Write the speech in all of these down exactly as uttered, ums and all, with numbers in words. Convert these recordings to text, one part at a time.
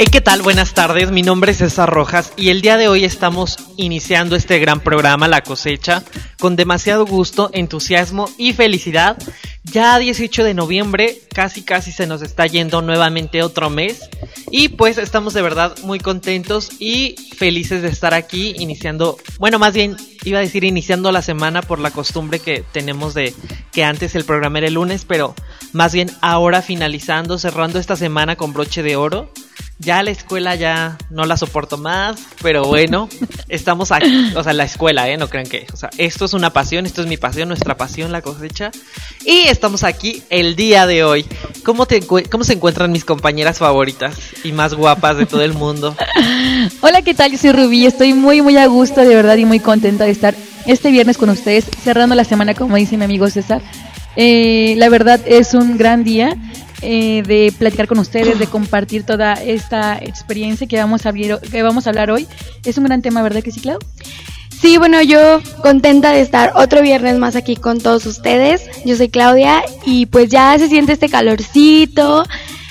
Hey, ¿qué tal? Buenas tardes, mi nombre es César Rojas y el día de hoy estamos iniciando este gran programa, La Cosecha, con demasiado gusto, entusiasmo y felicidad. Ya dieciocho de noviembre, casi casi se nos está yendo nuevamente otro mes y pues estamos de verdad muy contentos y felices de estar aquí iniciando, bueno, más bien iba a decir iniciando la semana por la costumbre que tenemos de que antes el programa era el lunes, pero más bien ahora finalizando, cerrando esta semana con broche de oro. Ya la escuela ya no la soporto más, pero bueno, estamos aquí, o sea, la escuela, ¿eh? No crean que, o sea, esto es una pasión, esto es mi pasión, nuestra pasión, La Cosecha, y estamos aquí el día de hoy. ¿Cómo, te, cómo se encuentran mis compañeras favoritas y más guapas de todo el mundo? Hola, ¿qué tal? Yo soy Rubí, estoy muy, muy a gusto, de verdad, y muy contenta de estar este viernes con ustedes, cerrando la semana, como dice mi amigo César. Eh, la verdad es un gran día. Eh, de platicar con ustedes, de compartir toda esta experiencia que vamos a abrir, que vamos a hablar hoy. Es un gran tema, ¿verdad que sí, Clau? Sí, bueno, yo contenta de estar otro viernes más aquí con todos ustedes. Yo soy Claudia y pues ya se siente este calorcito,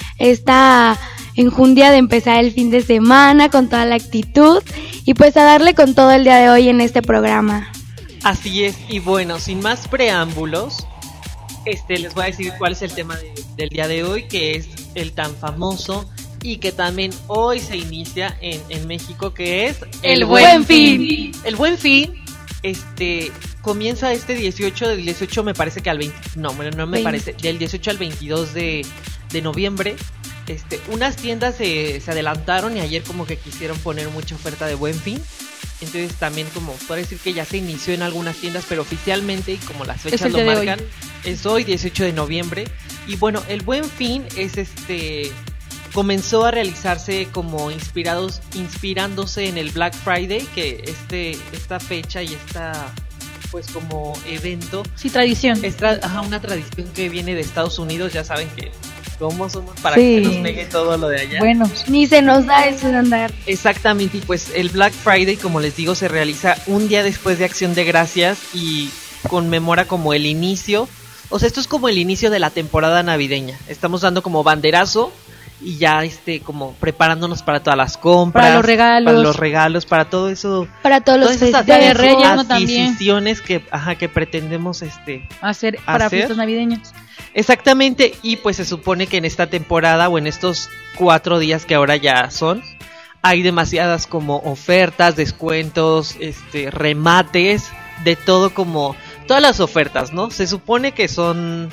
esta enjundia de empezar el fin de semana con toda la actitud y pues a darle con todo el día de hoy en este programa. Así es, y bueno, sin más preámbulos, Este, les voy a decir cuál es el tema de, del día de hoy, que es el tan famoso y que también hoy se inicia en, en México, que es el, el Buen Fin. fin. El Buen Fin, este, comienza este dieciocho, del dieciocho me parece que al veinte, no, bueno, no me veinte. Parece, del dieciocho al veintidós de, de noviembre. Este, unas tiendas se, se adelantaron y ayer como que quisieron poner mucha oferta de Buen Fin. Entonces también como puedo decir que ya se inició en algunas tiendas, pero oficialmente y como las fechas lo marcan, hoy. es hoy dieciocho de noviembre. Y bueno, el Buen Fin es este comenzó a realizarse como inspirados inspirándose en el Black Friday, que este esta fecha y esta pues como evento, sí, tradición. Es tra- ajá, una tradición que viene de Estados Unidos, ya saben que ¿cómo somos para sí. que nos pegue todo lo de allá? Bueno, ni se nos da eso de andar. Exactamente, y pues el Black Friday, como les digo, se realiza un día después de Acción de Gracias y conmemora como el inicio, o sea, esto es como el inicio de la temporada navideña. Estamos dando como banderazo y ya este como preparándonos para todas las compras, para los regalos, para los regalos, para todo eso, para todos los festivales de Reyes, ¿no? Adquisiciones que, ajá, que pretendemos este hacer para hacer. fiestas navideñas. Exactamente, y pues se supone que en esta temporada o en estos cuatro días que ahora ya son, hay demasiadas como ofertas, descuentos, este, remates, de todo como, todas las ofertas, ¿no? Se supone que son,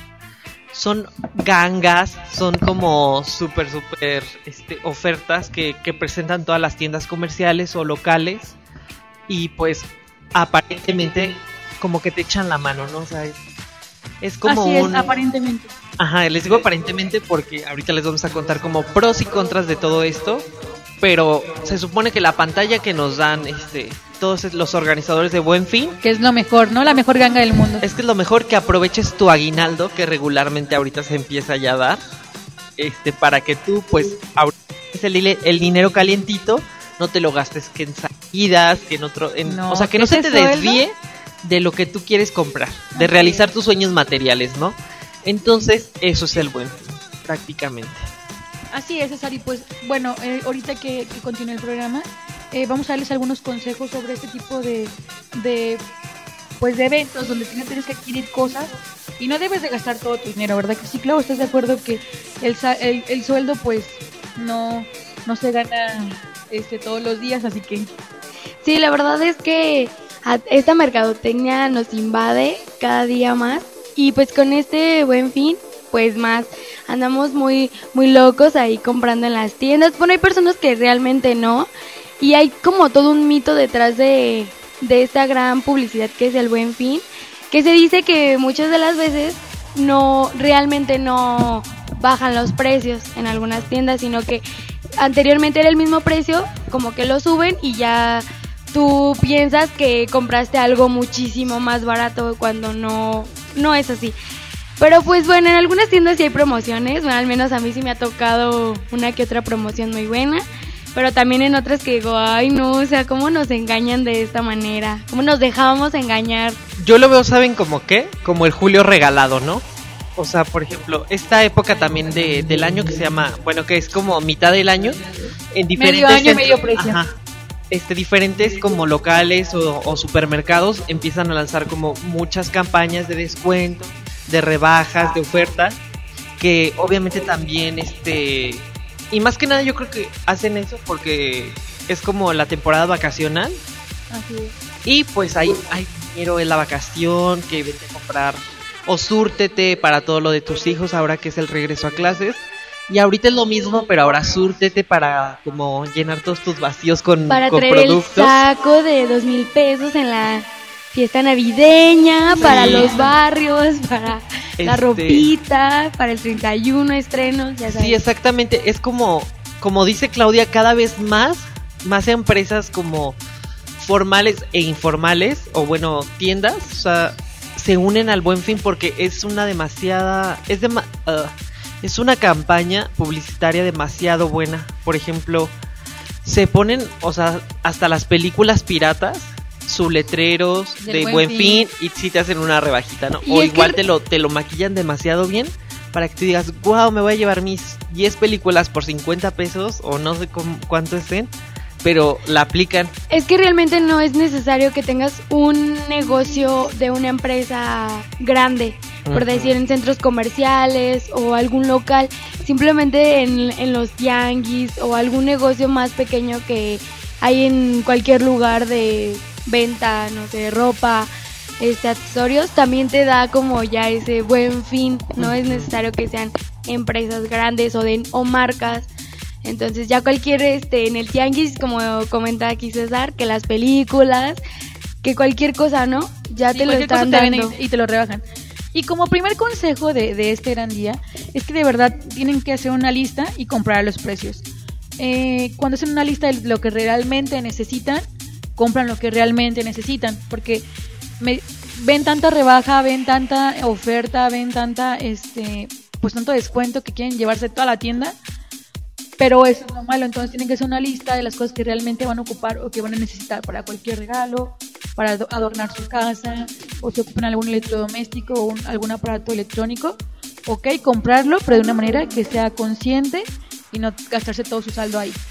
son gangas, son como súper, súper, este, ofertas que, que presentan todas las tiendas comerciales o locales y pues aparentemente como que te echan la mano, ¿no? O sea, es, Es como Así es, un... aparentemente. Ajá, les digo aparentemente porque ahorita les vamos a contar como pros y contras de todo esto, pero se supone que la pantalla que nos dan este todos los organizadores de Buen Fin, que es lo mejor, ¿no? La mejor ganga del mundo. Es que es lo mejor que aproveches tu aguinaldo, que regularmente ahorita se empieza ya a dar, este para que tú pues ahorita el, el dinero calientito, no te lo gastes que en salidas, que en otro... En, no, o sea, que no se te desvíe de lo que tú quieres comprar, de okay. realizar tus sueños materiales, ¿no? Entonces, eso es el Buen Fin, prácticamente. Así es, César, y pues, bueno, eh, ahorita que, que continúe el programa, eh, vamos a darles algunos consejos sobre este tipo de, de, pues, de eventos donde tienes que adquirir cosas y no debes de gastar todo tu dinero, ¿verdad? Que sí, claro, ¿estás de acuerdo que el, el, el sueldo, pues, no, no se gana este todos los días, así que... Sí, la verdad es que esta mercadotecnia nos invade cada día más y pues con este Buen Fin pues más andamos muy muy locos ahí comprando en las tiendas. Bueno, hay personas que realmente no y hay como todo un mito detrás de, de esta gran publicidad que es el Buen Fin, que se dice que muchas de las veces no realmente no bajan los precios en algunas tiendas, sino que anteriormente era el mismo precio, como que lo suben y ya tú piensas que compraste algo muchísimo más barato cuando no, no es así. Pero pues bueno, en algunas tiendas sí hay promociones, bueno, al menos a mí sí me ha tocado una que otra promoción muy buena, pero también en otras que digo, ay no, o sea, ¿cómo nos engañan de esta manera? ¿Cómo nos dejábamos engañar? Yo lo veo, ¿saben como qué? Como el Julio regalado, ¿no? o sea, por ejemplo, esta época también de, del año que se llama, bueno, que es como mitad del año, en diferentes medio año, centros, medio precio. ajá, este, diferentes como locales o, o supermercados empiezan a lanzar como muchas campañas de descuento, de rebajas, de ofertas, que obviamente también, este, y más que nada yo creo que hacen eso porque es como la temporada vacacional. Así es. Y pues hay, hay dinero en la vacación, que vete a comprar o súrtete para todo lo de tus hijos ahora que es el regreso a clases. Y ahorita es lo mismo, pero ahora súrtete para como llenar todos tus vacíos con, Para con traer productos. el saco de dos mil pesos en la fiesta navideña, Sí. para los barrios, para la Este- ropita, para el treinta y uno estrenos, ya sabes. Sí, exactamente. Es como, como dice Claudia, cada vez más, más empresas como formales e informales, o bueno, tiendas, o sea, se unen al Buen Fin porque es una demasiada, es dema- uh, es una campaña publicitaria demasiado buena. Por ejemplo, se ponen, o sea, hasta las películas piratas, sus letreros Del de Buen Buen Fin. Fin, y si te hacen una rebajita, ¿no? Y O es igual que- te lo, te lo maquillan demasiado bien para que tú digas, wow, me voy a llevar mis diez películas por cincuenta pesos o no sé cómo- cuánto estén, pero la aplican. Es que realmente no es necesario que tengas un negocio de una empresa grande, por Ujú. decir en centros comerciales o algún local, simplemente en, en los tianguis o algún negocio más pequeño que hay en cualquier lugar de venta, no sé, ropa, este, accesorios, también te da como ya ese buen fin. No es necesario que sean empresas grandes o de o marcas. Entonces ya cualquier, este, en el tianguis, como comenta aquí César, que las películas, que cualquier cosa, ¿no? Ya Sí, te lo cualquier cosa están te dando. vienen y, y te lo rebajan. Y como primer consejo de, de este gran día, es que de verdad tienen que hacer una lista y comparar los precios. Eh, cuando hacen una lista de lo que realmente necesitan, compran lo que realmente necesitan, porque me, ven tanta rebaja, ven tanta oferta, ven tanta, este, pues tanto descuento que quieren llevarse toda la tienda. Pero eso es lo malo, entonces tienen que hacer una lista de las cosas que realmente van a ocupar o que van a necesitar para cualquier regalo, para ado- adornar su casa, o si ocupan algún electrodoméstico o un- algún aparato electrónico. Ok, comprarlo, pero de una manera que sea consciente y no gastarse todo su saldo ahí.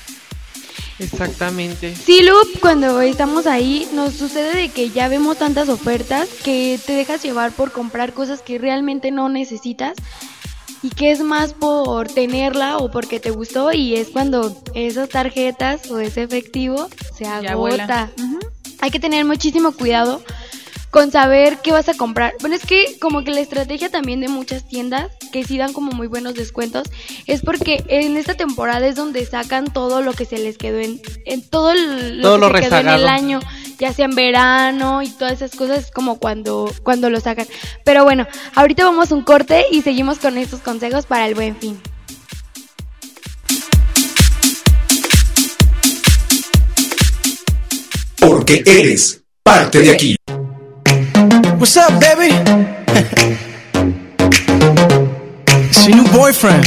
Exactamente. Sí, luego cuando estamos ahí nos sucede de que ya vemos tantas ofertas que te dejas llevar por comprar cosas que realmente no necesitas y que es más por tenerla o porque te gustó, y es cuando esas tarjetas o ese efectivo se Ya vuela. agota. Ujú. Hay que tener muchísimo cuidado con saber qué vas a comprar. Bueno, es que como que la estrategia también de muchas tiendas que sí dan como muy buenos descuentos es porque en esta temporada es donde sacan todo lo que se les quedó en, en todo el, Todo lo lo que se quedó en rezagado. el año, ya sea en verano y todas esas cosas, es como cuando, cuando lo sacan. Pero bueno, ahorita vamos a un corte y seguimos con estos consejos para el Buen Fin. Porque eres parte de aquí. What's up, baby? It's your new boyfriend,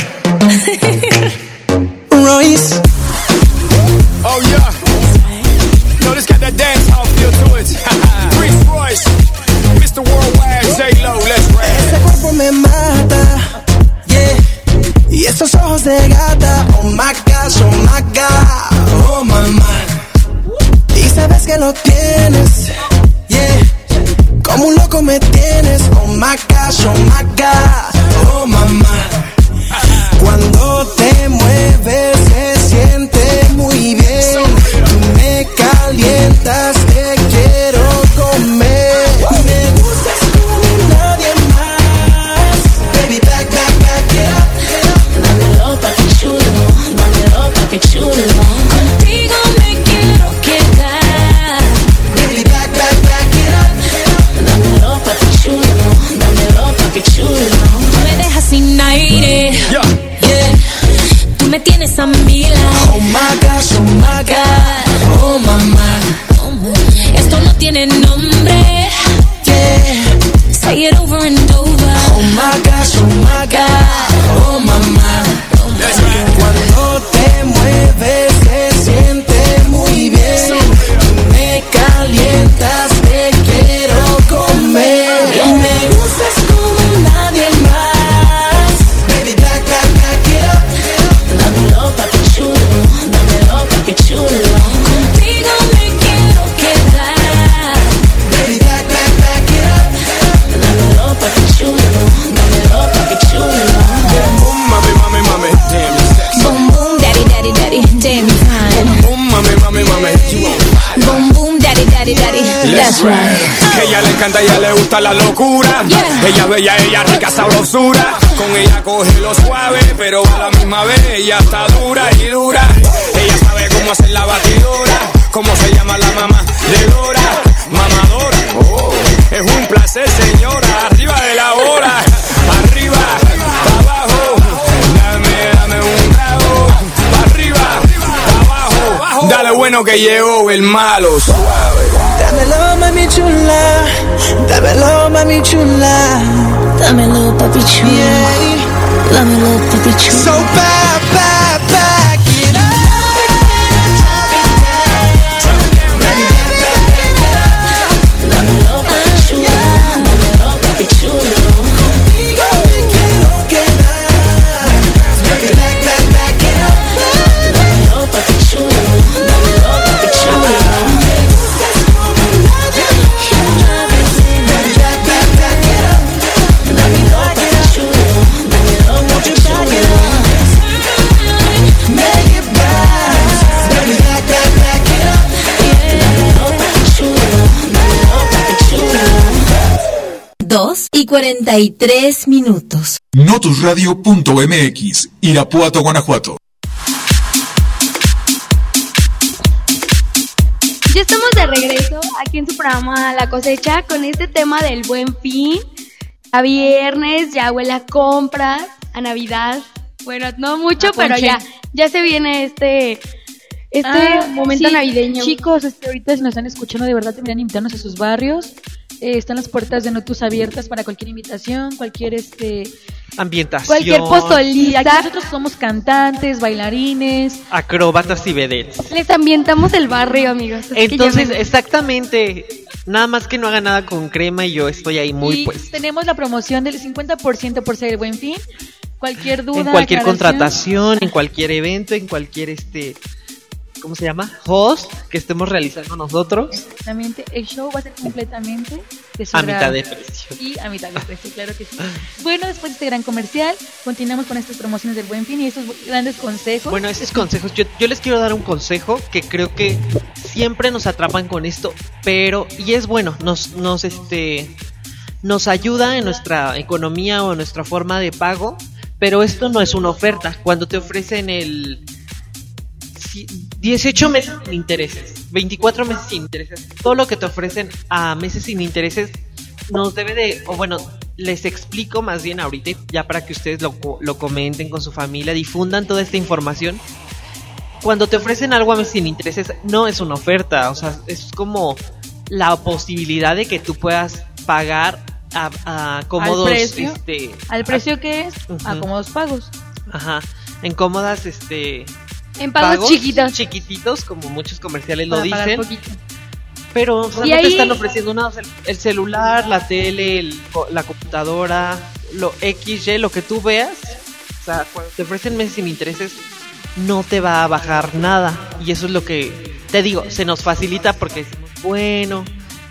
Royce. Oh yeah, no, this got that dance hall feel to it. Reese Royce, mister Worldwide, J-Lo, let's Ese rap. cuerpo me mata, yeah. Y esos ojos de gata, oh my gosh, oh my god, oh my my. Y sabes que lo tienes, yeah. Como un loco me tienes, oh my gosh, oh my god, oh mamá. Cuando te mueves se siente muy bien. Tú me calientas, te quiero comer. Me gustas como nadie más. Baby, back, back, back, get up. Dámelo pa' que chulo, dámelo pa' que chulo. Contigo me quiero quedar. Baby, back, back, back, get up. Dámelo pa' que chulo, dámelo pa' que chulo. Tú me dejas sin aire, Yeah, Yeah. tú me tienes a mi lado. Oh my gosh, oh my god, oh mamá. Esto no tiene nombre. Yeah. Say it over and over. Oh my gosh, oh my god, oh mamá. that's right. Cuando te mueves se siente muy bien. Tú me calientas, te quiero comer. Y me gustas como nadie más. encanta, a ella le gusta la locura. Yeah. Ella es bella, ella rica sabrosura. Con ella coge lo suave, pero a la misma vez ella está dura y dura. Ella sabe cómo hacer la batidora. ¿Cómo se llama la mamá de Dora? Mamadora. Oh, es un placer, señora. Arriba de la hora. Arriba, pa' abajo. Dame, dame un trago. Pa' arriba, pa' abajo. Dale bueno que llegó el malo. Suave. Dámelo, mami chula. Dámelo, mami chula. Dámelo, papi chulo. Yeah. Dámelo, papi chulo. So bad, bad, back it up. Dámelo, papi chulo. Dámelo, papi chulo. Contigo me quiero quedar. Back it, back, back, back it up. Dámelo, papi chulo. Dámelo, papi chulo. dos y cuarenta y tres minutos. Notusradio punto m x, Irapuato, Guanajuato. Ya estamos de regreso aquí en su programa La Cosecha con este tema del Buen Fin. A viernes, ya huele a compras, a Navidad. Bueno, no mucho, A pero ponche. ya, ya se viene este, este Ah, momento sí, navideño. Chicos, este, ahorita si nos están escuchando, de verdad deberían invitarnos a sus barrios. Eh, están las puertas de Notus abiertas para cualquier invitación, cualquier este Ambientación. Cualquier y pozolita. aquí nosotros somos cantantes, bailarines. Acróbatas y vedettes. Les ambientamos el barrio, amigos. así que Entonces, llamen. exactamente. Nada más que no haga nada con crema y yo estoy ahí muy y pues. tenemos la promoción del cincuenta por ciento por ser el Buen Fin. Cualquier duda, En cualquier aclaración. contratación, en cualquier evento, en cualquier este. ¿Cómo se llama? Host que estemos realizando nosotros. Exactamente, el show va a ser completamente de su A agrado. mitad de precio. Y a mitad de precio, claro que sí. Bueno, después de este gran comercial, continuamos con estas promociones del Buen Fin y estos grandes consejos. Bueno, esos consejos, yo, yo les quiero dar un consejo que creo que siempre nos atrapan con esto, pero, y es bueno, nos, nos, este, nos ayuda en nuestra economía o en nuestra forma de pago, pero esto no es una oferta. Cuando te ofrecen el si- dieciocho meses sin intereses, veinticuatro meses sin intereses, todo lo que te ofrecen a meses sin intereses nos debe de, o bueno, les explico más bien ahorita, ya para que ustedes lo, co- lo comenten con su familia, difundan toda esta información. Cuando te ofrecen algo a meses sin intereses, no es una oferta, o sea, es como la posibilidad de que tú puedas pagar a, a cómodos, Al precio. este, Al precio que es, Ujú. a cómodos pagos. ajá, en cómodas, este, En pagos, chiquitos. chiquititos, como muchos comerciales lo Para pagar dicen. poquito. Pero Y solamente ahí- están ofreciendo nada, o sea, el celular, la tele, el co- la computadora, lo X, Y, lo que tú veas. O sea, cuando te ofrecen meses sin intereses, no te va a bajar nada. Y eso es lo que te digo, se nos facilita porque decimos, bueno,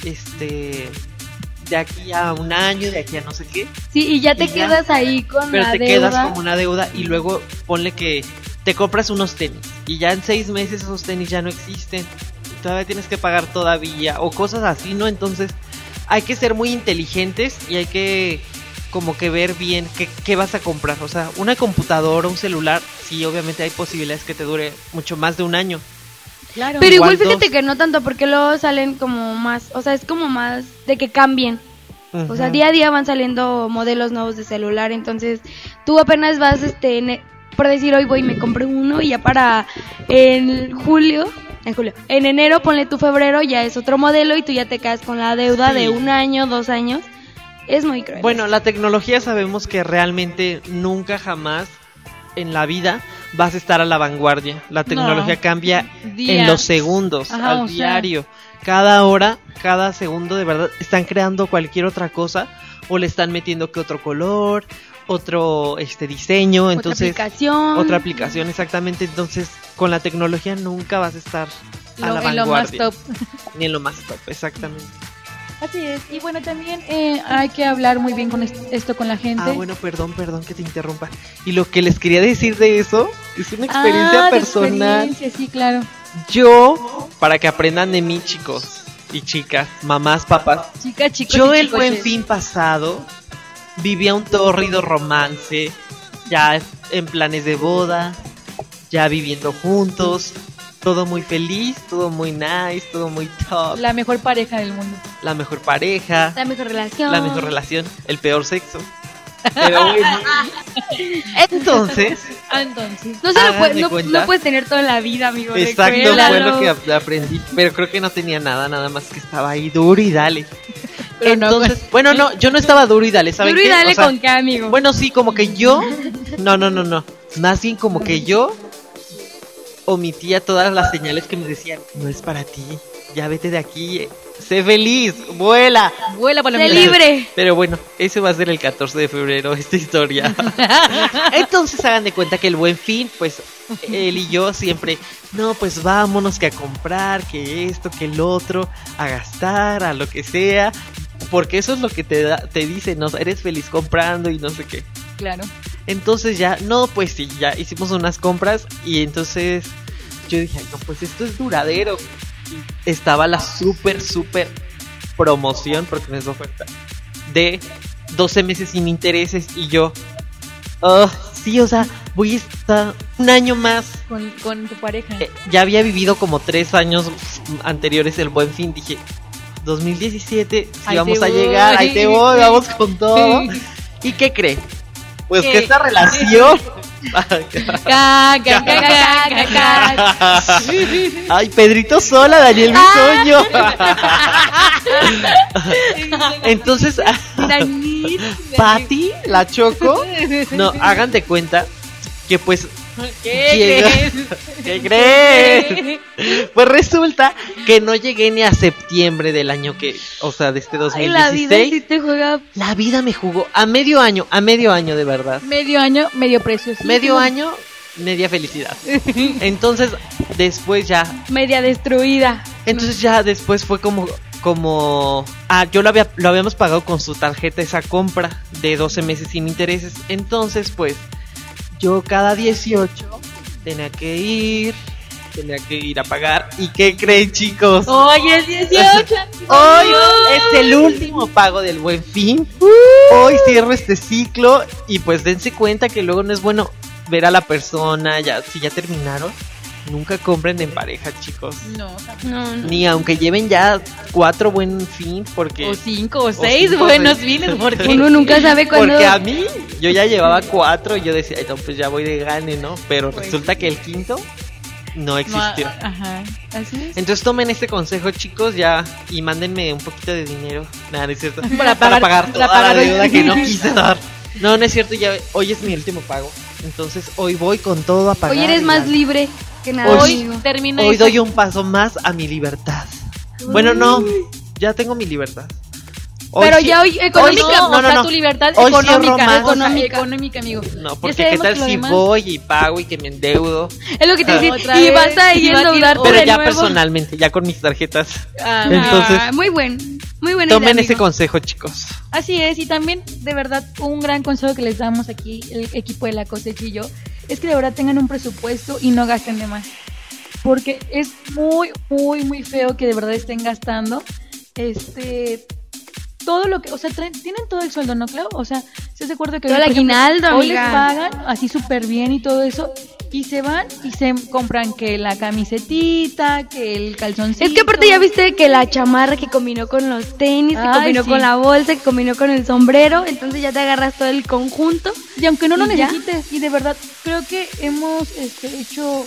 este, de aquí a un año, de aquí a no sé qué. Sí, y ya te Y ya. quedas ahí con Pero la te deuda. quedas como una deuda y luego ponle que te compras unos tenis y ya en seis meses esos tenis ya no existen. Todavía tienes que pagar todavía o cosas así, ¿no? Entonces hay que ser muy inteligentes y hay que como que ver bien qué, qué vas a comprar. O sea, una computadora, un celular, sí, obviamente hay posibilidades que te dure mucho más de un año. Claro. Pero igual Igual fíjate dos. que no tanto, porque luego salen como más, o sea, es como más de que cambien. O sea, Ujú. día a día van saliendo modelos nuevos de celular, entonces tú apenas vas, este, en e- por decir hoy voy y me compré uno y ya para en julio, en julio, en enero ponle tu febrero ya es otro modelo y tú ya te quedas con la deuda Sí. de un año, dos años. Es muy cruel. Bueno, la tecnología sabemos que realmente nunca jamás en la vida vas a estar a la vanguardia. La tecnología No. cambia Día. en los segundos, Ajá, al o sea. diario. Cada hora, cada segundo, de verdad, están creando cualquier otra cosa o le están metiendo que otro color, otro este diseño, otra entonces aplicación. otra aplicación exactamente. Entonces, con la tecnología nunca vas a estar a Lo- la en lo más vanguardia, top. ni en lo más top, exactamente. Así es. Y bueno, también eh, hay que hablar muy bien con est- esto con la gente. Ah, bueno, perdón, perdón que te interrumpa. Y lo que les quería decir de eso es una experiencia Ah, de personal. experiencia, sí, claro. Yo, para que aprendan de mí, chicos, y chicas, mamás, papás. Chicas, chicos Yo y el chicoches. Buen Fin pasado vivía un tórrido romance, ya en planes de boda, ya viviendo juntos, todo muy feliz, todo muy nice, todo muy top. La mejor pareja del mundo. La mejor pareja, La mejor relación. la mejor relación, el peor sexo. Pero bueno. Entonces, Ah, entonces. No, se lo Hagan puede- de no, cuenta. no puedes tener toda la vida, amigo. exacto, fue recuérdalo. lo que ap- aprendí. Pero creo que no tenía nada, nada más que estaba ahí duro y dale. Pero no, Entonces, bueno, no, yo no estaba duro y dale, ¿saben Duro y qué? dale O sea, con qué, amigo. bueno, sí, como que yo. No, no, no, no. Más bien como que yo omitía todas las señales que me decían, no es para ti, ya vete de aquí, sé feliz, vuela. Vuela para la Sé mierda. libre. Pero bueno, ese va a ser el catorce de febrero, esta historia. Entonces hagan de cuenta que el Buen Fin, pues él y yo siempre, no, pues vámonos que a comprar, que esto, que el otro, a gastar, a lo que sea. Porque eso es lo que te da, te dice, no, eres feliz comprando y no sé qué. Claro. Entonces ya, no, pues sí, ya hicimos unas compras y entonces yo dije, "Ay, no, pues esto es duradero". Y estaba la súper, súper promoción, porque no es oferta, de doce meses sin intereses y yo, oh, sí, o sea, voy a estar un año más. Con, con tu pareja. Eh, ya había vivido como tres años anteriores el Buen Fin, dije, dos mil diecisiete, si Ahí vamos te a llegar, ahí te voy. voy, vamos con todo. ¿Y qué cree? Pues que ¿Qué? esta relación... Ca, ca, ca, ca, ca, ca. Ay, Pedrito Sola, Daniel Bisoño. Entonces, Daniel. Patty, la Choco, no, hagan de cuenta que pues ¿Qué llega- crees? ¿Qué crees? Pues resulta que no llegué ni a septiembre del año que, o sea, de este Ay, la vida dos mil dieciséis. sí te juega. La vida me jugó a medio año, a medio año de verdad. Medio año, medio precio. sí. Medio año, media felicidad. Entonces, después ya, Media destruida. entonces ya después fue como como ah, yo lo había lo habíamos pagado con su tarjeta esa compra de doce meses sin intereses. Entonces, pues yo cada dieciocho tenía que ir, tenía que ir a pagar. ¿Y qué creen, chicos? Hoy es dieciocho. Hoy es el último pago del Buen Fin. Hoy cierro este ciclo y pues dense cuenta que luego no es bueno ver a la persona, ya si ya terminaron, nunca compren en pareja, chicos. No, No, no. Ni aunque lleven ya cuatro Buen Fin, porque o cinco o seis cinco, buenos seis. fines, porque Uno nunca sabe cuándo. porque a mí yo ya llevaba cuatro y yo decía, ay, no, pues ya voy de gane, ¿no? Pero Pues resulta que el quinto no existió. No, ajá, así es. Entonces tomen este consejo, chicos, ya, y mándenme un poquito de dinero. Nada, no es cierto. Para pagar- pagar para toda pagar la hoy. deuda que no quise dar. No, no es cierto, ya hoy es mi último pago. Entonces hoy voy con todo a pagar. Hoy eres y más ya. libre que nada. Hoy- amigo. Termina Hoy esa- doy un paso más a mi libertad. Bueno, no, ya tengo mi libertad. Hoy Pero sí- ya hoy económica, sí- no, no, o no, sea, no. tu libertad Hoy cierro económica, más. económica, económica, amigo. No, Ya porque qué sabemos tal que lo si demás- voy y pago y que me endeudo. Es lo que te decía. Otra Y vez, vas a y ir a vas a ir endeudarte Pero de ya nuevo. personalmente, ya con mis tarjetas. Ah, Entonces- Ah, muy buen. Muy buena Tomen idea, ese amigo. consejo, chicos. Así es, y también, de verdad, un gran consejo que les damos aquí, el equipo de La Cosecha y yo, es que de verdad tengan un presupuesto y no gasten de más. Porque es muy, muy, muy feo que de verdad estén gastando este todo lo que, o sea, traen- tienen todo el sueldo, ¿no, Clau? O sea, ¿se de acuerdo que Todo hoy, el por ejemplo, aguinaldo, hoy les amiga. pagan así súper bien y todo eso? Y se van y se compran que la camisetita, que el calzoncito. Es que aparte ya viste que la chamarra que combinó con los tenis, que Ay, combinó sí. con la bolsa, que combinó con el sombrero, entonces ya te agarras todo el conjunto. Y aunque no lo ¿Y ya? necesites, y de verdad, creo que hemos este, hecho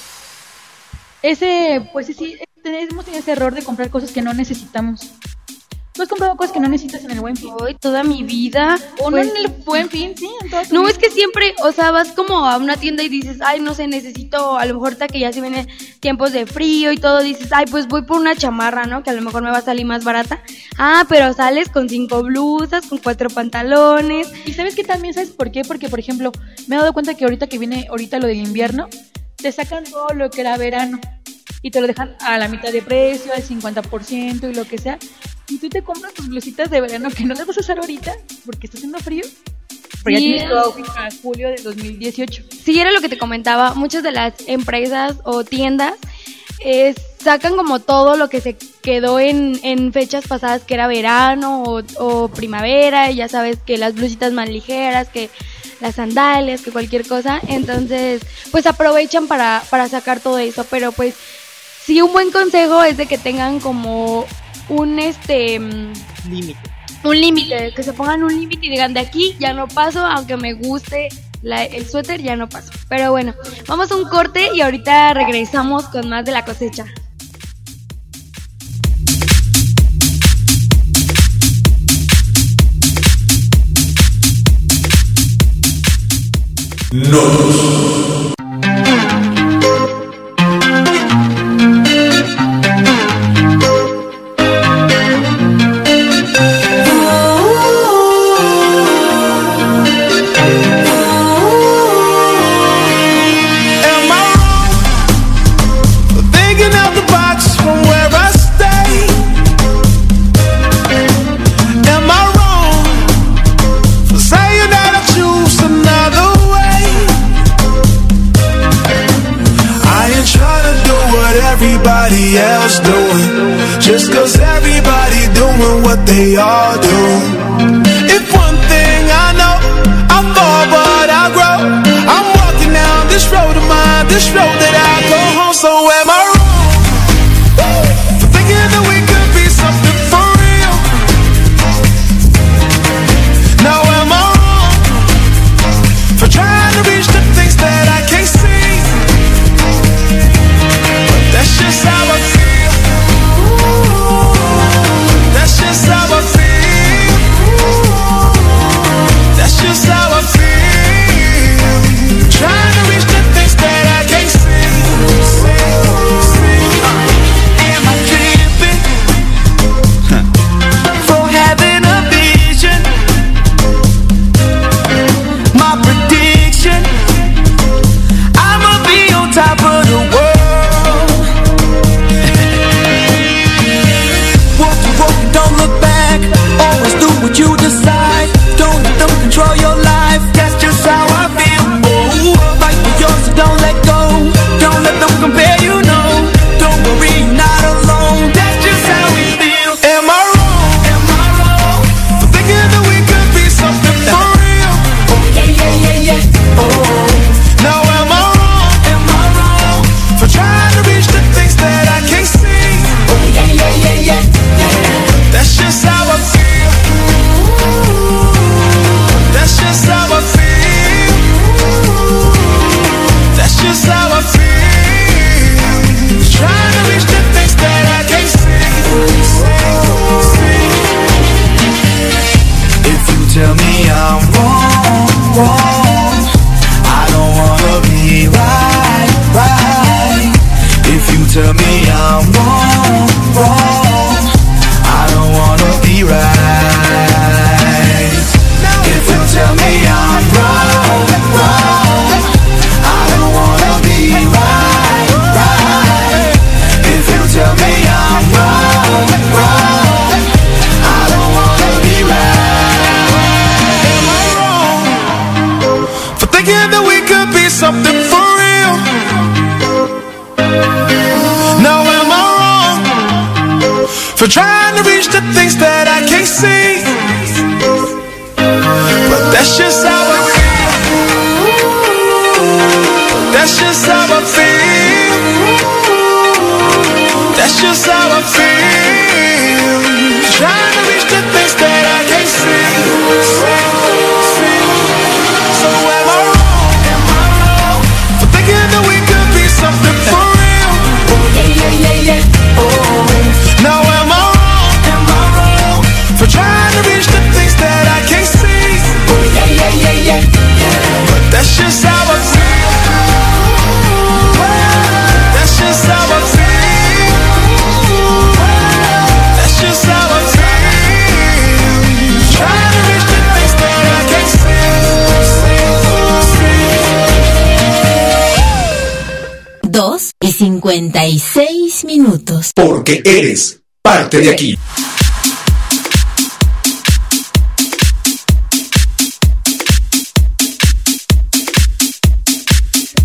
ese, pues sí, sí, hemos tenido ese error de comprar cosas que no necesitamos. ¿Tú has comprado cosas que no necesitas en el Buen Fin? Hoy toda mi vida. O pues, no en el Buen Fin, sí, en toda tu No, vida. es que siempre, o sea, vas como a una tienda y dices, ay, no sé, necesito, a lo mejor ahorita que ya se vienen tiempos de frío y todo, dices, ay, pues voy por una chamarra, ¿no? Que a lo mejor me va a salir más barata. Ah, pero sales con cinco blusas, con cuatro pantalones. Y sabes que también, ¿sabes por qué? Porque, por ejemplo, me he dado cuenta que ahorita que viene ahorita lo del invierno, te sacan todo lo que era verano y te lo dejan a la mitad de precio, al cincuenta por ciento y lo que sea. Y tú te compras tus blusitas de verano que no las vas a usar ahorita porque está haciendo frío. Pero Sí. ya tienes tu outfit para julio de dos mil dieciocho. Sí, era lo que te comentaba, muchas de las empresas o tiendas eh, sacan como todo lo que se quedó en, en fechas pasadas que era verano o, o primavera, y ya sabes que las blusitas más ligeras, que las sandalias, que cualquier cosa, entonces pues aprovechan para, para sacar todo eso, pero pues sí, un buen consejo es de que tengan como un este límite. Un límite, que se pongan un límite y digan, de aquí ya no paso, aunque me guste la, el suéter, ya no paso. Pero bueno, vamos a un corte y ahorita regresamos con más de La Cosecha. No. Everybody else doing, just cause everybody doing what they all do. If one thing I know, I fall but I grow. I'm walking down this road of mine, this road that I go home. So am I wrong for thinking that we could be something for real? Now am I wrong for trying to reach the things that I can't see? That's just how I feel. That's just how I feel. That's just how I feel. Trying to reach the things that I can't see. Am I tripping for having a vision? My prediction, I'ma be on top of the world. What you decide, don't let them control your life. That's just how I feel. Oh, fight for yours, so don't let go. Don't let them compare, you know. Don't worry, you're not alone. That's just how we feel. Am I wrong? Am I wrong for thinking that we could be something for real? Oh yeah, yeah, yeah, yeah. Oh, now am I wrong? Am I wrong for trying to reach the things that I can't see? Oh yeah, yeah, yeah, yeah, yeah. That's just how I feel. That's just how I feel. That's just how I feel. Trying to reach the things that I can't see. If you tell me I'm wrong, wrong, I don't wanna be right, right. If you tell me I'm wrong, wrong, I don't wanna be right. If you tell me I'm wrong, wrong, I don't wanna be right, right. If you tell me I'm wrong, wrong, I don't wanna be right. Am I wrong for thinking that we could be something for real? Now am I wrong for trying to reach the things that I can't see? But that's just how I feel. That's just how I feel. That's just how I feel. Trying to reach the things that I can't see. So am I wrong? Am I wrong for thinking that we could be something for real? Oh yeah, yeah, yeah, yeah. Oh, now am I wrong? Am I wrong for trying to reach the things that I can't see? Yeah, yeah, yeah, yeah, yeah. But that's just how I feel. That's just how I feel. That's just how I feel. Trying to reach the things that I can't see. Dos y cincuenta y seis minutos. Porque eres parte de aquí.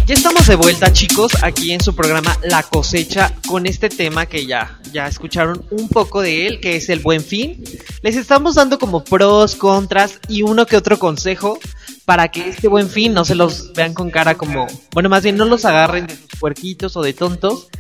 Ya estamos de vuelta, chicos, aquí en su programa La Cosecha, con este tema que ya, ya escucharon un poco de él, que es el Buen Fin. Les estamos dando como pros, contras y uno que otro consejo para que este Buen Fin no se los vean con cara como... Bueno, más bien no los agarren de sus puerquitos o de tontos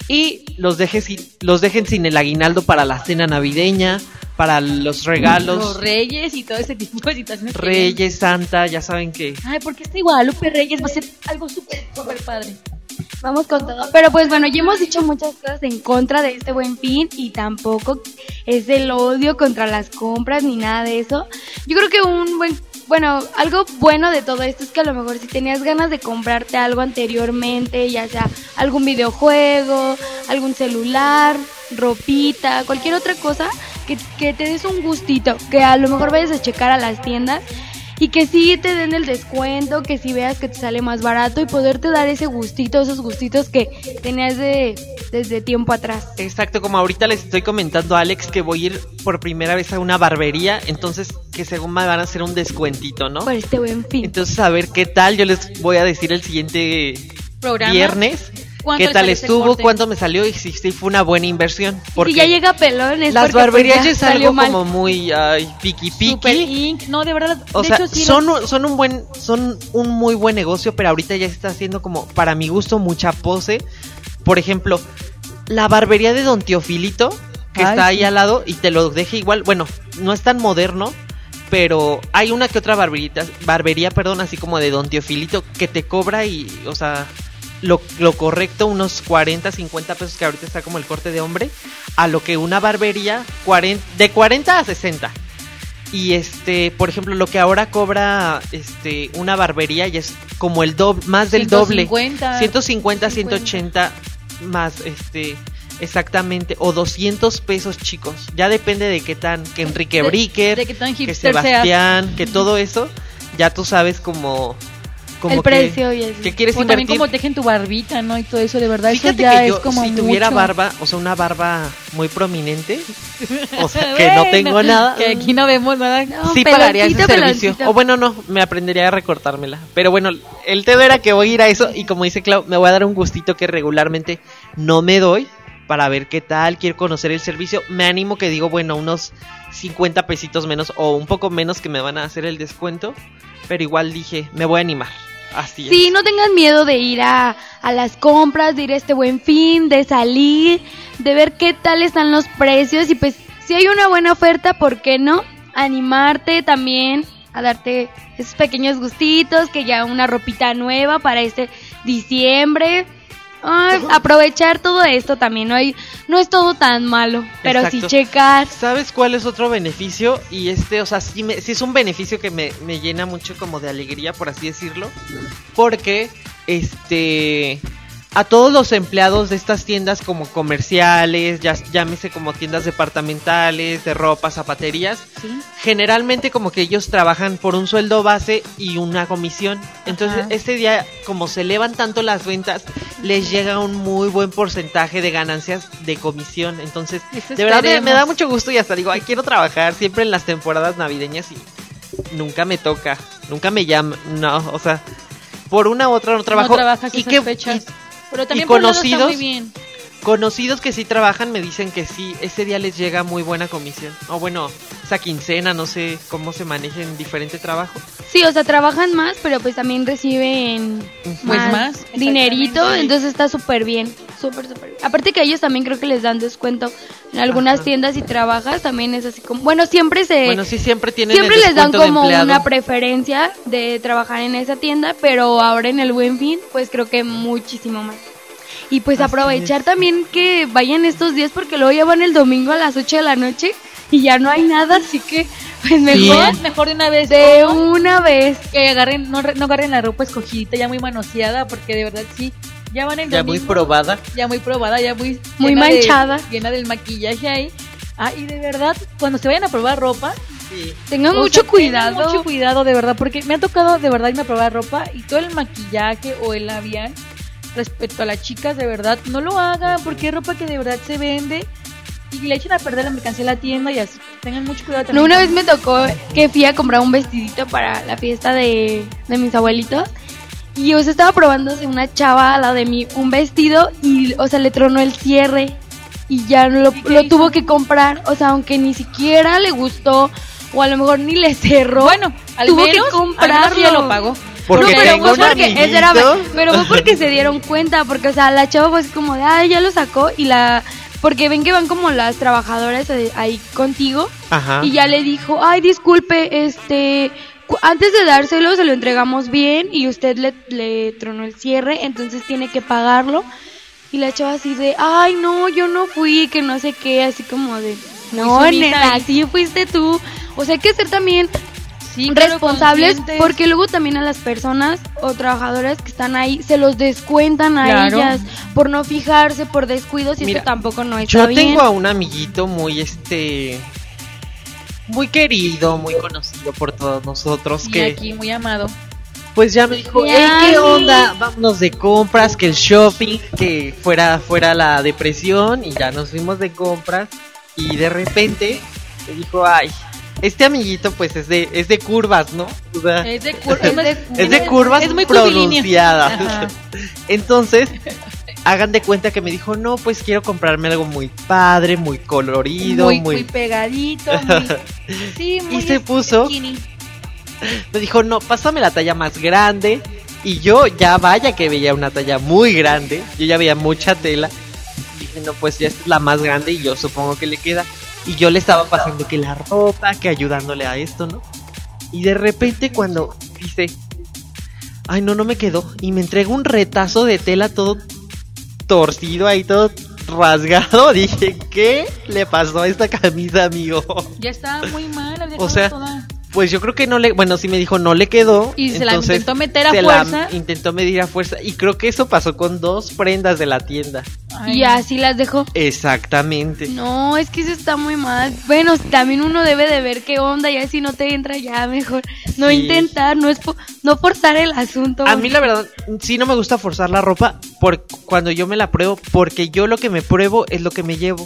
y los, deje sin, los dejen sin el aguinaldo para la cena navideña, para los regalos. Los reyes y todo ese tipo de situaciones. Reyes, Santa, ya saben que... Ay, porque este Guadalupe Reyes va a ser algo súper, súper padre. Vamos con todo. Pero pues bueno, ya hemos dicho muchas cosas en contra de este Buen Fin y tampoco es el odio contra las compras ni nada de eso. Yo creo que un buen, bueno, algo bueno de todo esto es que a lo mejor si tenías ganas de comprarte algo anteriormente, ya sea algún videojuego, algún celular, ropita, cualquier otra cosa, que, que te des un gustito, que a lo mejor vayas a checar a las tiendas y que sí te den el descuento, que sí veas que te sale más barato y poderte dar ese gustito, esos gustitos que tenías de, desde tiempo atrás. Exacto, como ahorita les estoy comentando a Alex que voy a ir por primera vez a una barbería, entonces que según me van a hacer un descuentito, ¿no? Por este Buen Fin. Entonces a ver qué tal, yo les voy a decir el siguiente ¿Programa? viernes ¿Cuánto qué le tal salió este estuvo, corte? cuánto me salió y si, si fue una buena inversión. Porque Si ya llega pelón es las porque, pues, barberías ya ya es salió algo mal. como muy ay, piqui Super piqui. Inc. No, de verdad. O de sea, hecho, sí son, los- son un buen, son un muy buen negocio, pero ahorita ya se está haciendo como, para mi gusto, mucha pose. Por ejemplo, la barbería de Don Teofilito, que Ay, está ahí sí. al lado, y te lo deje igual, bueno, no es tan moderno, pero hay una que otra barberita, barbería, perdón, así como de Don Teofilito, que te cobra y, o sea, lo, lo correcto, unos cuarenta, cincuenta pesos, que ahorita está como el corte de hombre, a lo que una barbería, cuarenta, de cuarenta a sesenta. Y este, por ejemplo, lo que ahora cobra este una barbería ya es como el doble, más del doble. ciento cincuenta, ciento cincuenta, ciento ochenta más este exactamente, o doscientos pesos, chicos. Ya depende de qué tan, que Enrique De- Bricker, de qué tan que hipster Sebastián, que todo eso, ya tú sabes como como El que- precio y así. que quieres O también invertir. como tejen tu barbita, ¿no? Y todo eso, de verdad, Fíjate eso ya que yo, es como si tuviera mucho. barba, o sea, una barba muy prominente, o sea, que no Bueno, tengo nada. Que aquí no vemos nada. No, Sí pagaría ese peloncito, servicio. peloncito. O bueno, no, me aprendería a recortármela. Pero bueno, el tema era que voy a ir a eso y como dice Clau, me voy a dar un gustito que regularmente no me doy para ver qué tal, quiero conocer el servicio. Me animo que digo, bueno, unos cincuenta pesitos menos o un poco menos que me van a hacer el descuento. Pero igual dije, me voy a animar. Así es. Sí, no tengas miedo de ir a, a las compras, de ir a este Buen Fin, de salir, de ver qué tal están los precios y pues si hay una buena oferta, ¿por qué no? Animarte también a darte esos pequeños gustitos, que ya una ropita nueva para este diciembre. Ay, aprovechar todo esto también, no hay, no es todo tan malo, pero sí Exacto. checar. ¿Sabes cuál es otro beneficio? Y este, o sea, sí, me, sí es un beneficio que me, me llena mucho como de alegría, por así decirlo. Porque, este, a todos los empleados de estas tiendas como comerciales, ya, llámese como tiendas departamentales, de ropa, zapaterías, Sí. generalmente como que ellos trabajan por un sueldo base y una comisión. Entonces, Ajá. ese día, como se elevan tanto las ventas, les llega un muy buen porcentaje de ganancias de comisión. Entonces, Eso de verdad me, esperemos. me da mucho gusto y hasta digo, ay, quiero trabajar siempre en las temporadas navideñas y nunca me toca, nunca me llaman, no, o sea, por una u otra no trabajo. No trabajas y esas que fechas. Pero y también por un lado está conocidos, muy bien. conocidos que sí trabajan me dicen que sí, ese día les llega muy buena comisión. O bueno, esa quincena, no sé cómo se maneja en diferente trabajo. Sí, o sea, trabajan más, pero pues también reciben Pues más, dinerito, exactamente. entonces está súper bien, súper, súper bien. Aparte que a ellos también creo que les dan descuento en algunas Ajá. tiendas si trabajas, también es así como, bueno, siempre se, Bueno, sí, siempre tienen siempre el les dan descuento de como empleado. una preferencia de trabajar en esa tienda, pero ahora en el Buen Fin, pues creo que muchísimo más. Y pues Así aprovechar es. también que vayan estos días porque luego ya van el domingo a las ocho de la noche y ya no hay nada, así que pues mejor Mejor, mejor de una vez. de ¿no? una vez. Que agarren, no, re- no agarren la ropa escogidita, ya muy manoseada, porque de verdad sí, ya van el Ya muy domingo, probada. ya muy probada, ya muy Muy llena de- manchada. llena del maquillaje ahí. Ah, y de verdad, cuando se vayan a probar ropa, Sí. Tengan o mucho sea, cuidado. tengan mucho cuidado, de verdad, porque me ha tocado de verdad irme a probar ropa y todo el maquillaje o el labial respecto a las chicas, de verdad, no lo hagan, porque es ropa que de verdad se vende y le echan a perder la mercancía a la tienda y así. Tengan mucho cuidado también. No, una vez me tocó que fui a comprar un vestidito para la fiesta de, de mis abuelitos Y o sea, estaba probándose una chava a la de mí un vestido y, o sea, le tronó el cierre y ya lo, lo tuvo que comprar. O sea, aunque ni siquiera le gustó o a lo mejor ni le cerró. Bueno, al tuvo menos, que comprarlo. al menos ya lo pagó. Porque no, pero tengo fue un porque, amiguito. espérame, pero fue porque se dieron cuenta, porque, o sea, la chava fue así como de, ah, ya lo sacó y la... Porque ven que van como las trabajadoras ahí contigo. Ajá. Y ya le dijo, ay, disculpe, este, cu- antes de dárselo se lo entregamos bien y usted le, le tronó el cierre, entonces tiene que pagarlo. Y la chava así de, ay, no, yo no fui, que no sé qué, así como de, no, solita nena, ahí. sí fuiste tú. O sea, hay que ser también Sí, claro, responsables, conscientes. porque luego también a las personas o trabajadoras que están ahí se los descuentan a Claro. ellas por no fijarse, por descuidos y Mira, eso tampoco no está Yo bien. tengo a un amiguito muy este muy querido, muy conocido por todos nosotros Y que aquí, muy amado. pues ya me dijo, Mi hey, ¿qué Ani. onda? Vámonos de compras, que el shopping, que fuera fuera la depresión y ya nos fuimos de compras y de repente me dijo, ay, este amiguito pues es de es de curvas, ¿no? O sea, Es de, cur- Es de- es de curvas es muy curvilínea. pronunciadas. Ajá. Entonces, hagan de cuenta que me dijo, no, pues quiero comprarme algo muy padre, muy colorido, Muy, muy... muy pegadito, muy... Sí, muy Y se puso, skinny. me dijo, no, pásame la talla más grande. Y yo ya vaya que veía una talla muy grande, yo ya veía mucha tela. Y dije, no, pues ya esta es la más grande y yo supongo que le queda. Y yo le estaba pasando que la ropa, que ayudándole a esto, ¿no? Y de repente cuando dice, ay, no, no me quedó. Y me entrega un retazo de tela todo torcido ahí, todo rasgado. Dije, ¿qué le pasó a esta camisa, amigo? Ya está muy mal, la O dejamos sea, toda. Pues yo creo que no le, bueno, sí me dijo no le quedó. Y se la entonces intentó meter a se la fuerza. intentó medir a fuerza y creo que eso pasó con dos prendas de la tienda. Ay, Y así las dejó. Exactamente. No, es que eso está muy mal. Bueno, también uno debe de ver qué onda, ya si no te entra ya mejor no Sí. intentar, no es po- no forzar el asunto. A mí la verdad sí no me gusta forzar la ropa por cuando yo me la pruebo, porque yo lo que me pruebo es lo que me llevo.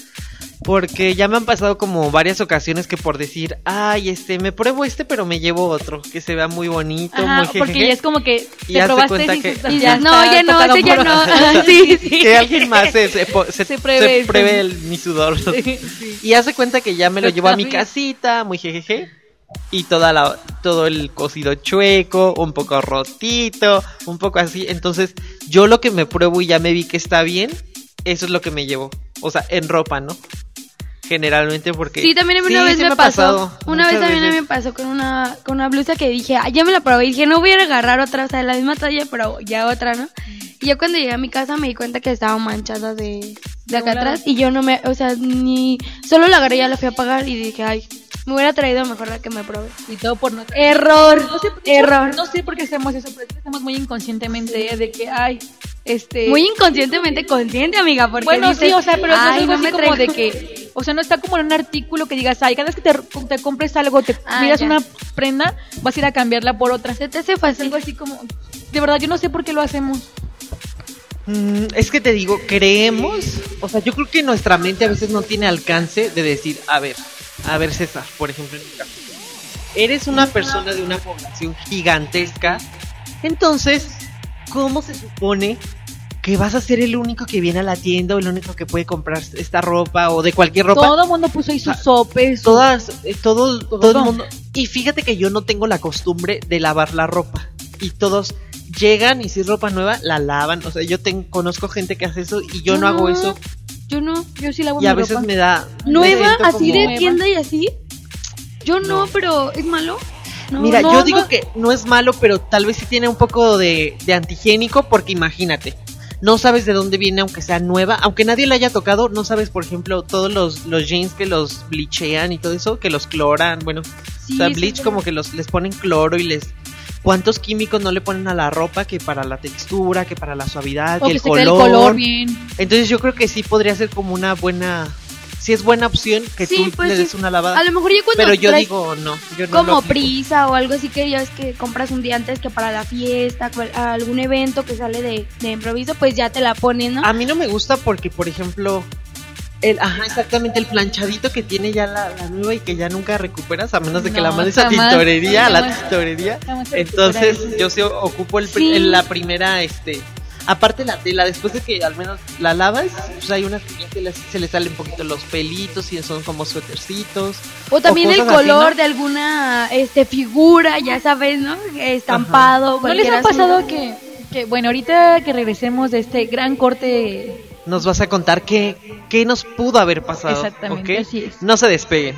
Porque ya me han pasado como varias ocasiones que por decir, ay, este, me pruebo este, pero me llevo otro, que se vea muy bonito, Ajá, muy jejeje. porque ya es como que Y te haz de probaste cuenta y que- dices, Y ya ya, no, está ya no, tocado ese ya por- no. Sí, sí. Que alguien más se, se, po- se- Se pruebe se eso. pruebe el- mi sudor. Sí, sí. Y hace cuenta que ya me lo Pero llevo a mi está bien. casita, muy jejeje. Y toda la, todo el cosido chueco, un poco rotito, un poco así. Entonces, yo lo que me pruebo y ya me vi que está bien, eso es lo que me llevo. O sea, en ropa, ¿no? Generalmente porque... Sí, también a mí una Sí, vez sí me ha pasó. pasado, Una vez muchas también a mí veces. me pasó con una con una blusa que dije, ah, ya me la probé. Y dije, no voy a agarrar otra, o sea, de la misma talla, pero ya otra, ¿no? Y ya cuando llegué a mi casa me di cuenta que estaba manchada de, de acá un lado. atrás. Y yo no me, o sea, ni... Solo la agarré y ya la fui a pagar y dije, ay, me hubiera traído mejor la que me probé. Y todo por no... Error, No sé, de hecho, error. No sé por qué hacemos eso, pero es que hacemos muy inconscientemente, ¿eh? De que, ay, este... Muy inconscientemente consciente, amiga, porque Bueno, dices, sí, o sea, pero no es "Ay, algo no así me como de traigo". que... O sea, no está como en un artículo que digas, ay, cada vez que te, te compres algo, te Ah, miras ya. una prenda, vas a ir a cambiarla por otra. Se te hace Es fácil. algo así como... De verdad, yo no sé por qué lo hacemos. Mm, es que te digo, creemos, o sea, yo creo que nuestra mente a veces no tiene alcance de decir, a ver, a ver César, por ejemplo, en mi caso, eres una persona de una población gigantesca, entonces, ¿cómo se supone que vas a ser el único que viene a la tienda o el único que puede comprar esta ropa o de cualquier ropa? Todo el mundo puso ahí sus Ah, sopes. sus- Todas, eh, todo, todo el Todo. mundo. Y fíjate que yo no tengo la costumbre de lavar la ropa. Y todos llegan y si es ropa nueva, la lavan. O sea, yo ten- conozco gente que hace eso y yo no, hago eso. Yo no. Yo sí lavo Y a mi veces ropa. me da... me ¿Nueva? siento ¿Así como- de tienda y así? Yo no, pero ¿es malo? No, Mira, no, yo no. digo que no es malo, pero tal vez sí tiene un poco de, de antigénico porque imagínate. No sabes de dónde viene, aunque sea nueva, aunque nadie la haya tocado, no sabes, por ejemplo, todos los, los jeans que los bleachean y todo eso, que los cloran, bueno, Sí, o sea, sí, bleach sí. como que los les ponen cloro y les... ¿Cuántos químicos no le ponen a la ropa que para la textura, que para la suavidad, O que que el se quede color? el color bien. Entonces yo creo que sí podría ser como una buena... Sí es buena opción que Sí, tú pues le sí. des una lavada. A lo mejor ya cuando Pero yo traes digo, no, yo no lo como aplico. prisa o algo así que ya es que compras un día antes que para la fiesta, cual- algún evento que sale de, de improviso, pues ya te la ponen, ¿no? A mí no me gusta porque, por ejemplo, El, ajá, exactamente, el planchadito que tiene ya la, la nueva y que ya nunca recuperas, a menos de que No, la mandes a jamás, tintorería, a la jamás, tintorería. jamás se Entonces, recupera yo sí ocupo el, Sí. el- la primera, este... Aparte la tela, después de que al menos la lavas, pues hay unas que ya se, les, se le salen un poquito los pelitos y son como suétercitos. O también el cosas así, color ¿no? de alguna este figura, ya sabes, ¿no? Estampado. ¿No les cualquier ha pasado asunto. que, que, bueno, ahorita que regresemos de este gran corte, Nos vas a contar qué, qué nos pudo haber pasado. Exactamente, ¿ok? así es. No se despeguen.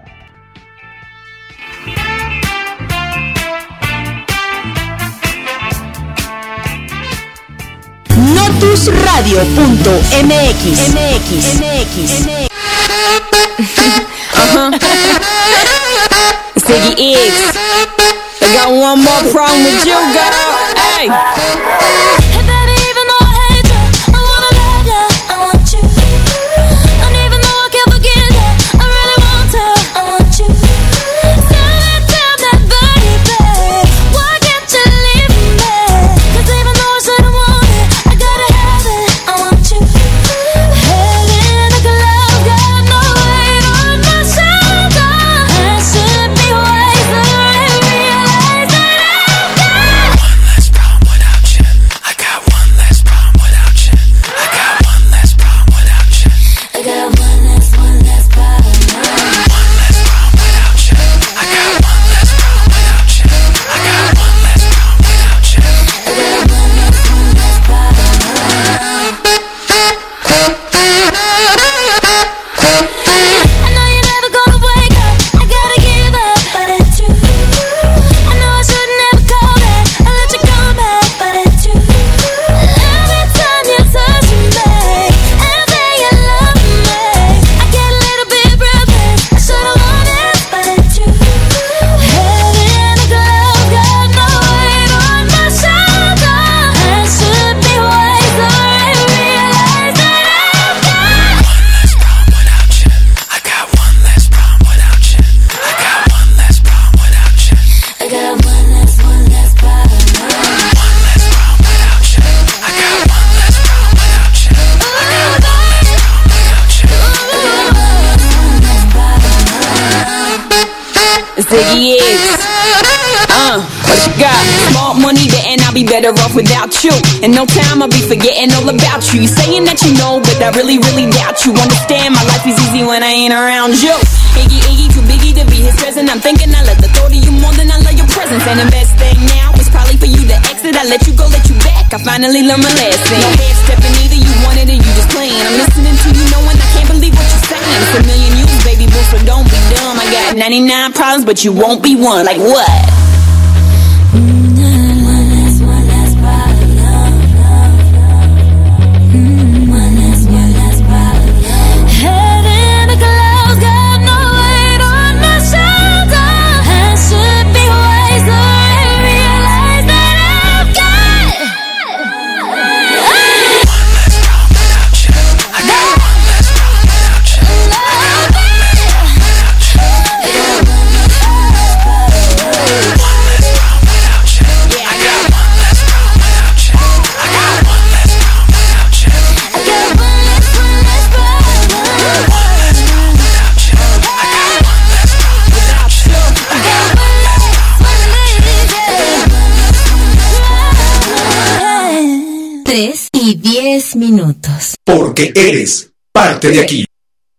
Notusradio punto m x m x m x Ziggy X, I got one more problem with you, girl. Hey. Hey baby, even though I hate you, I wanna love you, I want you. And even though I can't forget you, I really want to, I want you. Tell me, tell me, baby, why can't you leave me? 'Cause even though I said I want it, I gotta have it, I want you. Head in a glove, got no weight on my shoulder. I should be wiser and realize that I've got One less problem without you. I got one less problem without you. I got one less problem without you. I got one less, one less problem. One less problem without you. I got one less problem without you. I got one less problem without you. I got one less, one less problem. I know you're never gonna wake up. I gotta give up, but it's true. I know I should never call back. I let you come back, but it's true. Every time you touch me and say you love me, I get a little bit breathless. I should've known it, but it's true. Head in a glove, got no weight on my shoulder. I should be wiser and realize that I've got One less problem without you. I got one less problem without you. I got one less problem without you. I got one less, one less problem. One less problem without you. I got one less problem without you. I got one less problem without you. Ziggy X, uh, what you got? Small money, betting I'll be better off without you. In no time I'll be forgetting all about you. You saying that you know, but I really, really doubt you. Understand my life is easy when I ain't around you. Iggy, Iggy, too biggie to be his present. I'm thinking I love the thought of you more than I love your presence. And the best thing now is probably for you to exit. I let you go, let you back. I finally learned my lesson. No head stepping either, you wanted it, you just playing. I'm listening to you knowing I can't believe what you're saying. It's a million you, baby boo, so don't be dumb. I got ninety-nine problems, but you won't be one. Like what? One less, one less problem. One less, one less problem. Head in a glove, got no weight on my shoulder. I should be wiser and realize that I've got One less problem without you. I got one less problem without you. love it. One less problem without you. I got one less problem without you. I got one less problem without you. I got one less, one less problem. One less problem without you. I got one less problem without you. I got one less problem. tres y diez minutos. Porque eres parte de aquí.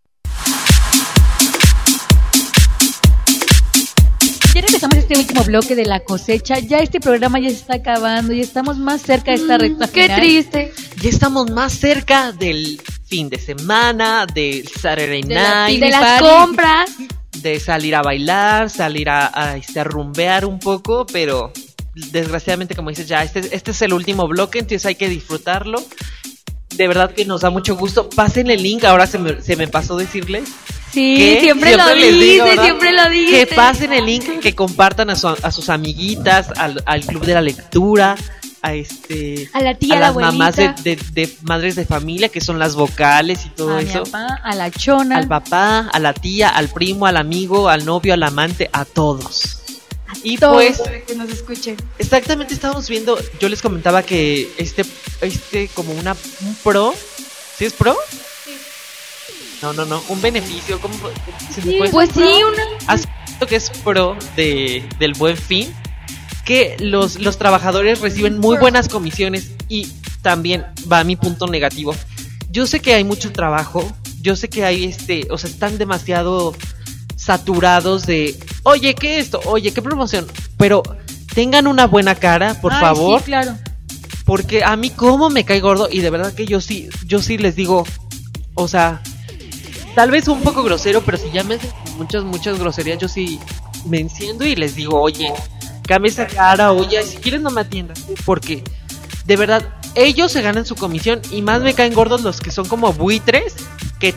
ya regresamos a este último bloque de la cosecha. Ya este programa ya se está acabando, ya estamos más cerca de esta recta Qué final. triste. Ya estamos más cerca del fin de semana, del Saturday De la night, De Ni las party. compras. de salir a bailar, salir a, a, este, a rumbear un poco, pero desgraciadamente, como dices, ya este, este es el último bloque, entonces hay que disfrutarlo. De verdad que nos da mucho gusto. Pasen el link, ahora se me, se me pasó decirles. Sí, que siempre, lo les digo, dice, ¿verdad? siempre lo dice. Que pasen el link, que compartan a, su- a sus amiguitas, al, al club de la lectura, a este A la tía, a la las mamás de, abuelita. de, de madres de familia, que son las vocales y todo A mi eso. papá, a la chona. Al papá, a la tía, al primo, al amigo, al novio, al amante, a todos. Y Todos pues, para que nos escuchen. exactamente estábamos viendo, yo les comentaba que este, este como una, un pro, ¿sí es pro? No, no, no, un beneficio, ¿cómo? ¿Se me Sí, puede- pues sí, una... ¿Has visto que es pro de, del Buen Fin? Que los, los trabajadores reciben muy buenas comisiones y también va a mi punto negativo. Yo sé que hay mucho trabajo, yo sé que hay este, o sea, están demasiado saturados de, oye, ¿qué esto? Oye, ¿qué promoción? Pero tengan una buena cara, por Ay, favor, Sí, claro. porque a mí como me cae gordo y de verdad que yo sí, yo sí les digo, o sea, tal vez un poco grosero, pero si ya me hacen muchas, muchas groserías, yo sí me enciendo y les digo, oye, cambia esa cara, oye, si quieres no me atiendas, porque de verdad, ellos se ganan su comisión y más me caen gordos los que son como buitres, que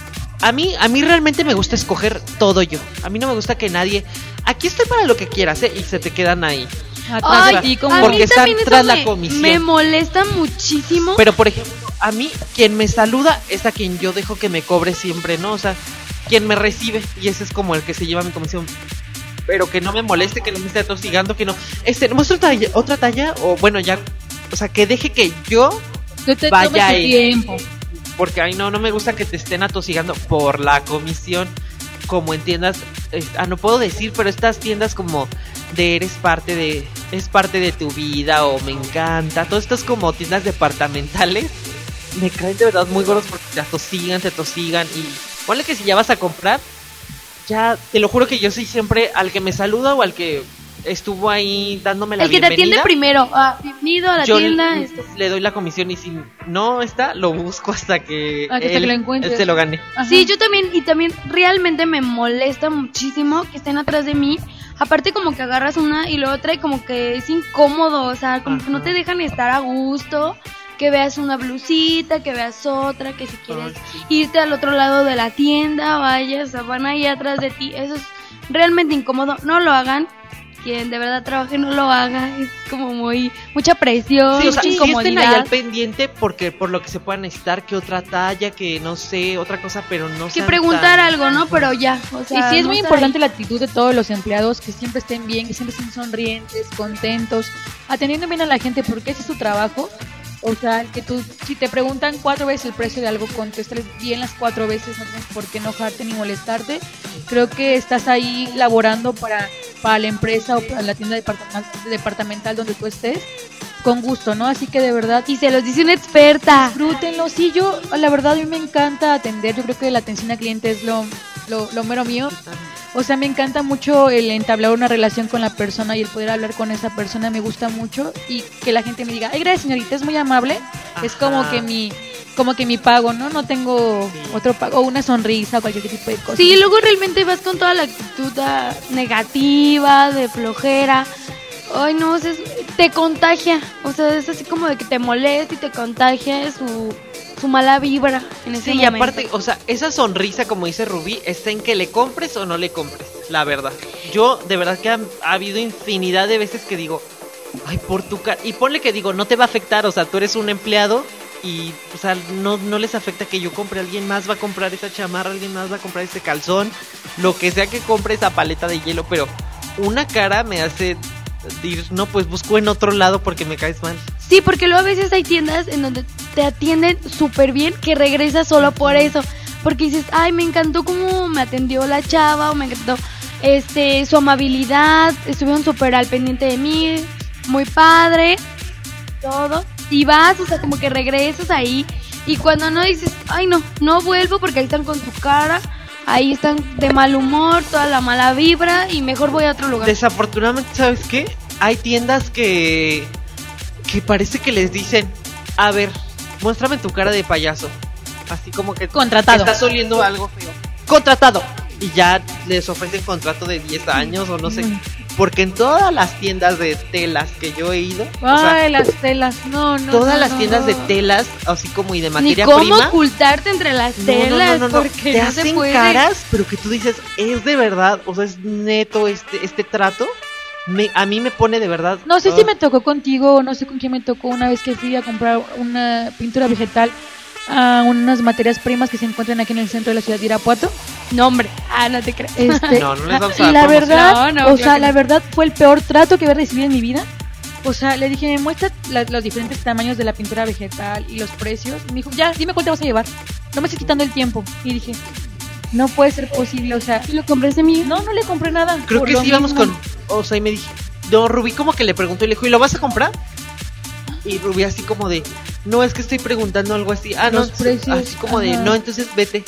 a mí, a mí realmente me gusta escoger todo yo, a mí no me gusta que nadie, aquí estoy para lo que quieras, ¿eh? Y se te quedan ahí. Atrás Ay, de ti, como a porque mí están también eso tras la me- comisión. Me molesta muchísimo. Pero por ejemplo, a mí quien me saluda es a quien yo dejo que me cobre siempre, ¿no? O sea, quien me recibe y ese es como el que se lleva mi comisión. Pero que no me moleste, que no me esté atosigando, que no. Este, ¿muestra otra talla, otra talla? O bueno, ya, o sea, que deje que yo Tú te vaya tomes tu ahí. tiempo. Porque ay no, no me gusta que te estén atosigando por la comisión. Como en tiendas, eh, ah, no puedo decir, pero estas tiendas como de eres parte de, es parte de tu vida o me encanta, todas estas como tiendas departamentales, me caen de verdad muy gordos porque te atosigan, te atosigan y ponle que si ya vas a comprar, ya, te lo juro que yo soy siempre al que me saluda o al que estuvo ahí dándome la El que te atiende bienvenida. primero. Ah, bienvenido a la Yo tienda. le, este. le doy la comisión y si no está, lo busco hasta que, Hasta que él, lo encuentres. él se lo gane. Ajá. Sí, yo también, y también realmente me molesta muchísimo que estén atrás de mí. Aparte como que agarras una y la otra y como que es incómodo, o sea, como que no te dejan estar a gusto, que veas una blusita, que veas otra, que si quieres irte al otro lado de la tienda, vayas, o sea, van ahí atrás de ti, eso es realmente incómodo, no lo hagan. Quien de verdad trabaje no lo haga, es como muy mucha presión, Sí, o sea, mucha sí estén ahí incomodidad. al pendiente porque por lo que se puedan necesitar, que otra talla, que no sé, otra cosa, pero no que sean preguntar tan- algo, ¿no? Pero ya, o sea, Y sí es no muy estar importante ahí. la actitud de todos los empleados, que siempre estén bien, que siempre estén sonrientes, contentos, atendiendo bien a la gente porque ese es su trabajo. O sea, que tú, si te preguntan cuatro veces el precio de algo, contéstales bien las cuatro veces, no tienes por qué enojarte ni molestarte. Creo que estás ahí laborando para, para la empresa o para la tienda departamental, departamental donde tú estés, con gusto, ¿no? Así que de verdad, Y se los dice una experta. disfrútenlo. Sí, yo, la verdad, a mí me encanta atender. Yo creo que la atención al cliente es lo, lo, lo mero mío. O sea, me encanta mucho el entablar una relación con la persona y el poder hablar con esa persona. Me gusta mucho. Y que la gente me diga, ay, gracias, señorita, es muy amable. Es como Ajá. que mi como que mi pago, ¿no? No tengo Sí. otro pago, o una sonrisa o cualquier tipo de cosa. Sí, luego realmente vas con toda la actitud ah, negativa, de flojera. Ay, no, o sea, es- te contagia. O sea, es así como de que te molesta y te contagia su, su mala vibra en ese Sí, y momento. aparte, o sea, esa sonrisa, como dice Rubí, está en que le compres o no le compres, la verdad. Yo, de verdad que ha, ha habido infinidad de veces que digo, ay, por tu cara, y ponle que digo, no te va a afectar, o sea, tú eres un empleado y, o sea, no, no les afecta que yo compre, alguien más va a comprar esa chamarra, alguien más va a comprar ese calzón, lo que sea que compre esa paleta de hielo, pero una cara me hace decir, no, pues busco en otro lado porque me caes mal. Sí, porque luego a veces hay tiendas en donde te atienden súper bien que regresas solo por eso. Porque dices, ay, me encantó cómo me atendió la chava, o me encantó este su amabilidad, estuvieron súper al pendiente de mí, muy padre, todo. Y vas, o sea, como que regresas ahí. Y cuando no dices, ay, no, no vuelvo porque ahí están con su cara, ahí están de mal humor, toda la mala vibra, y mejor voy a otro lugar. Desafortunadamente, ¿sabes qué? Hay tiendas que que parece que les dicen, a ver, muéstrame tu cara de payaso. Así como que Contratado. que estás oliendo algo feo. Contratado. Y ya les ofrecen contrato de diez años o no sé. Porque en todas las tiendas de telas que yo he ido, o sea, Ay, las telas, no, no. todas no, las no, tiendas de no. telas, así como y de Ni materia cómo prima. ocultarte entre las No, telas, no, no, no, no. porque Te no se hacen puede. caras, pero que tú dices, es de verdad, o sea, es neto este este trato. Me, a mí me pone de verdad. No sé ah, si me tocó contigo, no sé con quién me tocó una vez que fui a comprar una pintura vegetal a unas materias primas que se encuentran aquí en el centro de la ciudad de Irapuato. No, hombre. Ah, no te creas. Este, No, no les vamos a y dar la promoción. verdad, No, no, o claro sea, que la no. verdad fue el peor trato que había recibido en mi vida. O sea, le dije, muestra la- los diferentes tamaños de la pintura vegetal y los precios. Y me dijo, ya, dime cuál te vas a llevar. no me estés quitando el tiempo. Y dije, no puede ser posible, o sea. ¿Y lo compraste, amiga? No, no le compré nada. Creo por que lo sí íbamos mismo. con... O sea, y me dije... No, Rubí como que le preguntó y le dijo, ¿y lo vas a comprar? Y Rubí así como de... No, es que estoy preguntando algo así. Ah, no, Los precios, así como de... ajá. No, entonces vete.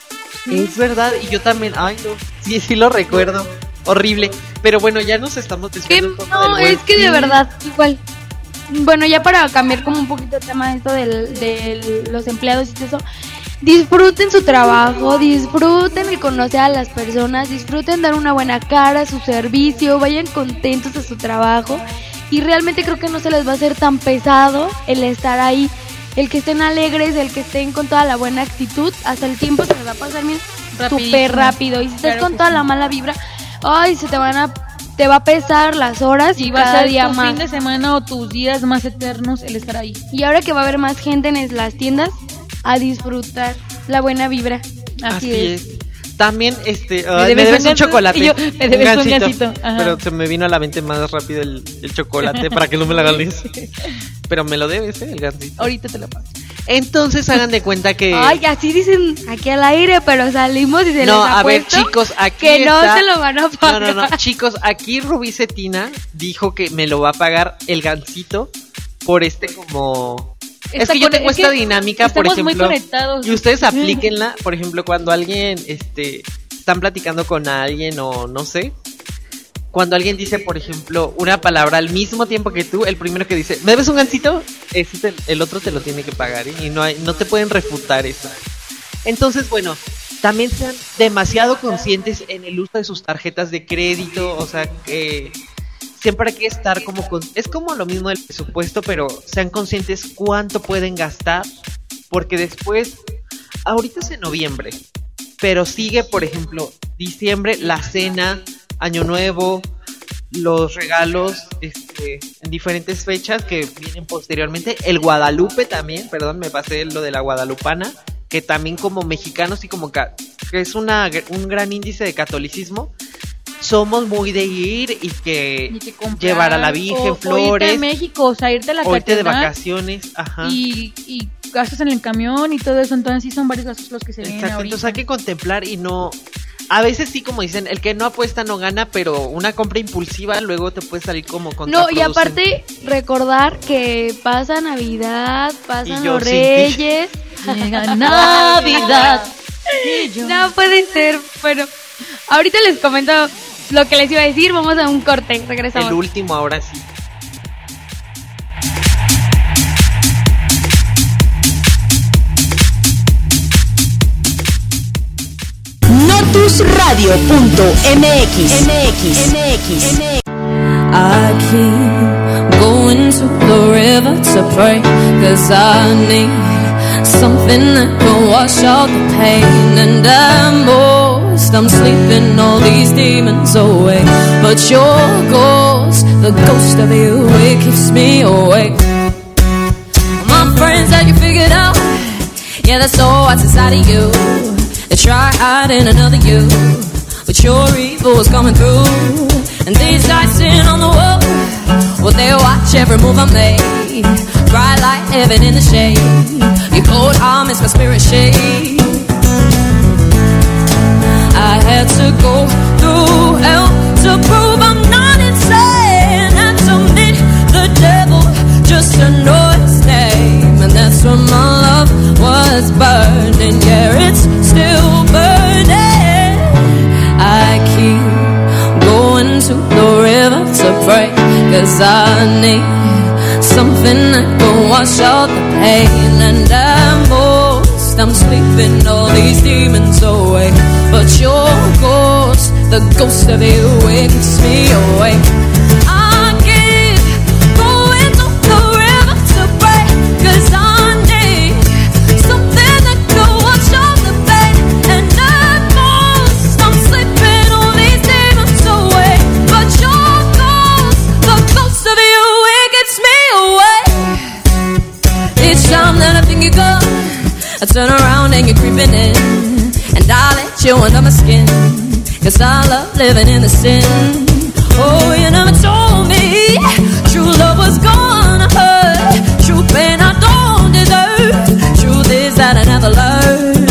Es verdad, y yo también... Ay, no. Sí, sí lo recuerdo. Horrible. Pero bueno, ya nos estamos Que desviando un poco no, del buen es que de fin. verdad, igual. Bueno, ya para cambiar como un poquito el tema de esto del- de los empleados y eso, disfruten su trabajo, disfruten el conocer a las personas, disfruten dar una buena cara a su servicio, vayan contentos a su trabajo y realmente creo que no se les va a hacer tan pesado el estar ahí, el que estén alegres, el que estén con toda la buena actitud, hasta el tiempo se les va a pasar bien Rapidísimo. súper rápido y si estás Claro con que toda sí. la mala vibra, ay, se te van a te va a pesar las horas y, Y va a cada ser día tu más. fin de semana o tus días más eternos el estar ahí. Y ahora que va a haber más gente en las tiendas, a disfrutar la buena vibra. Así, Así es. es. También, este, Me ay, me debes debes un un ganso, chocolate. y yo, me debes un gansito, ajá. Pero se me vino a la mente más rápido el, el chocolate para que no me lo hagas. Pero me lo debes, ¿eh? El gansito. Ahorita te lo paso. Entonces hagan de cuenta que... Ay, así dicen aquí al aire, pero salimos y se no, les a ver, apuesto chicos, aquí que no está- se lo van a No, pagar. no, no, chicos, aquí Rubí Cetina dijo que me lo va a pagar el gansito por este como... Es Está que yo con- tengo es esta que dinámica, por estamos muy ejemplo, conectados. y ustedes aplíquenla, por ejemplo, cuando alguien, este, están platicando con alguien o no sé, cuando alguien dice, por ejemplo, una palabra al mismo tiempo que tú, el primero que dice, ¿me debes un gansito? Ese te- el otro te lo tiene que pagar, ¿eh? Y no hay, no te pueden refutar eso. Entonces, bueno, también sean demasiado conscientes en el uso de sus tarjetas de crédito, o sea, que siempre hay que estar como con... Es como lo mismo del presupuesto, pero sean conscientes cuánto pueden gastar, porque después, ahorita es en noviembre, pero sigue, por ejemplo, diciembre, la cena, Año Nuevo, los regalos este, en diferentes fechas que vienen posteriormente, el Guadalupe también, perdón, me pasé lo de la guadalupana, que también como mexicanos y como ca- que es una, un gran índice de catolicismo, somos muy de ir y que, Y que comprar, llevar a la Virgen o- o irte flores, a México, o sea, irte a la o irte de catedral vacaciones, ajá. y, y gastos en el camión y todo eso, entonces sí son varios gastos los que se vienen Exacto, ahorita. entonces hay que contemplar y no... A veces sí, como dicen, el que no apuesta no gana, pero una compra impulsiva luego te puede salir como No, contraproducente. y aparte recordar que pasa Navidad, pasan Y yo los sin ti. Reyes. Llega Navidad. No puede ser, bueno, ahorita les comento lo que les iba a decir, vamos a un corte, regresamos. El último ahora sí. Notus Radio punto M X. M X. M X. I keep going to the river to pray, 'cause I need something that can wash out the pain. And at most I'm sleeping all these demons away, but your ghost, the ghost of you, it keeps me awake. My friends that you figured out, yeah, that's all what's inside of you. They try hiding another you, but your evil is coming through. And these guys sitting on the wall, well, they watch every move I make. Bright light, heaven in the shade. Your cold arm is my spirit shade. I had to go through hell to prove I'm not insane, and to meet the devil just to know his name. And that's when my love was burning, yeah, it's still burning. I keep going to the river to pray, 'cause I need something that can wash out the pain. And at most I'm sleeping all these demons away, but your ghost, the ghost of you, it keeps me awake. I keep going to the river to pray, 'cause I need something that can wash out the pain. And at most I'm sleeping all these demons away, but your ghost, the ghost of you, it gets me away. Each time that I think you're gone, I turn around and you're creeping in, and I let you under my skin, 'cause I love living in the sin. Oh, you never told me true love was gonna hurt, true pain I don't deserve. Truth is that I never learned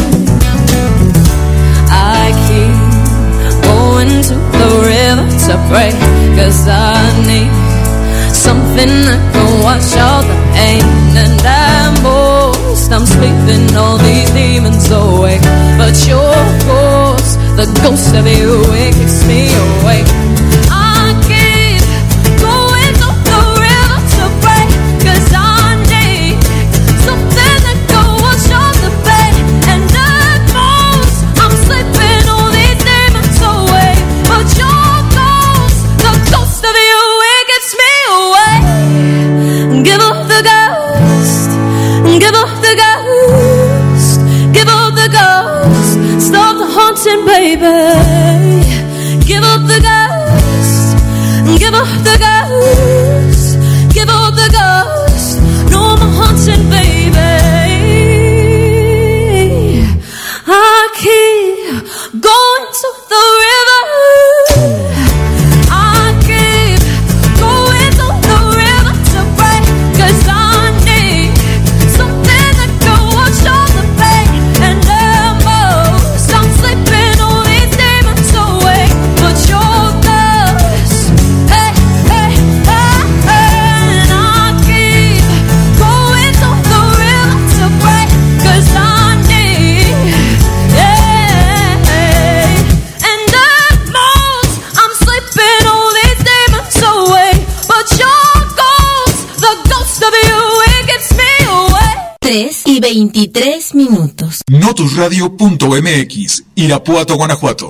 something that can wash all the pain. And at most I'm sleeping all these demons away, but your ghost, the ghost of you, it keeps me awake. I keep going to the river to pray, 'cause I need something that can wash all the pain. And at most I'm sleeping all these demons away, but your ghost, the ghost of you, it gets me away. Give up the ghost, give up the ghost, give up the ghost, stop the haunting, baby. Give up the ghost, give up the ghost, give up the ghost, no more haunting, baby. I keep going to the river, I keep going to the river to pray, 'cause I need something that can wash all the pain. And at most I'm sleeping all these demons away, but your ghost, hey, hey, hey, hey. And I keep going to the river to pray, 'cause I need, yeah. And at most I'm sleeping all these demons away, but your ghost, the ghost of you, it gets me away. tres y veintitrés minutos. Notusradio punto M X, Irapuato, Guanajuato.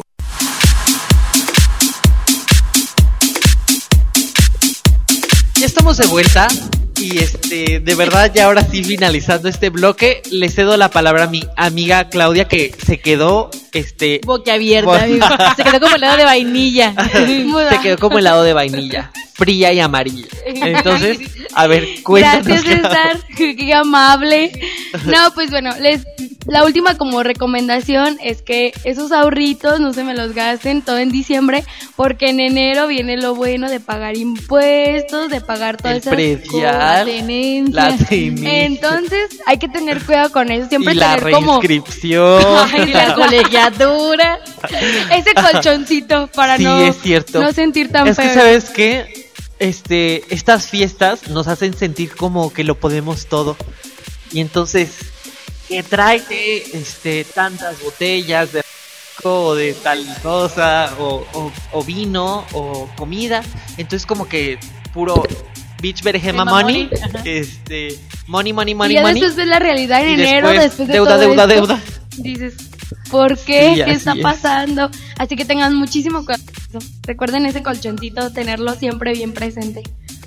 Ya estamos de vuelta y este, de verdad ya ahora sí finalizando este bloque, le cedo la palabra a mi amiga Claudia que se quedó este Boquiabierta, Bo- amigo. Se quedó como helado de vainilla. se quedó como helado de vainilla, fría y amarilla. Entonces, a ver, cuéntanos. Gracias, Claudia. César. Qué amable. No, pues bueno, les la última como recomendación es que esos ahorritos no se me los gasten todo en diciembre, porque en enero viene lo bueno de pagar impuestos, de pagar todas El esas predial, tenencias. la tenencia. Entonces, hay que tener cuidado con eso, siempre Y la tener como reinscripción. Ay, la colegiatura, ese colchoncito para Sí, no, es cierto. no sentir tan Es que, feo. ¿sabes qué? Este, estas fiestas nos hacen sentir como que lo podemos todo. Y entonces, que tráete este, tantas botellas de alcohol o de tal cosa, o, o, o vino, o comida. Entonces, como que puro bitch berejema Tema money. money, ajá. Este, money, money, money, y ya money. después ves la realidad en Y enero, después, después de deuda, todo deuda, esto, deuda. dices, ¿por qué? Sí, ¿Qué así está es. pasando? Así que tengan muchísimo cuidado. Recuerden ese colchoncito, tenerlo siempre bien presente.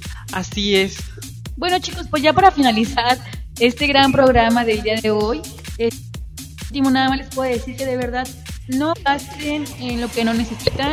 Así es. Bueno, chicos, pues ya para finalizar este gran programa del día de hoy, eh, último nada más les puedo decir que de verdad no gasten en lo que no necesitan,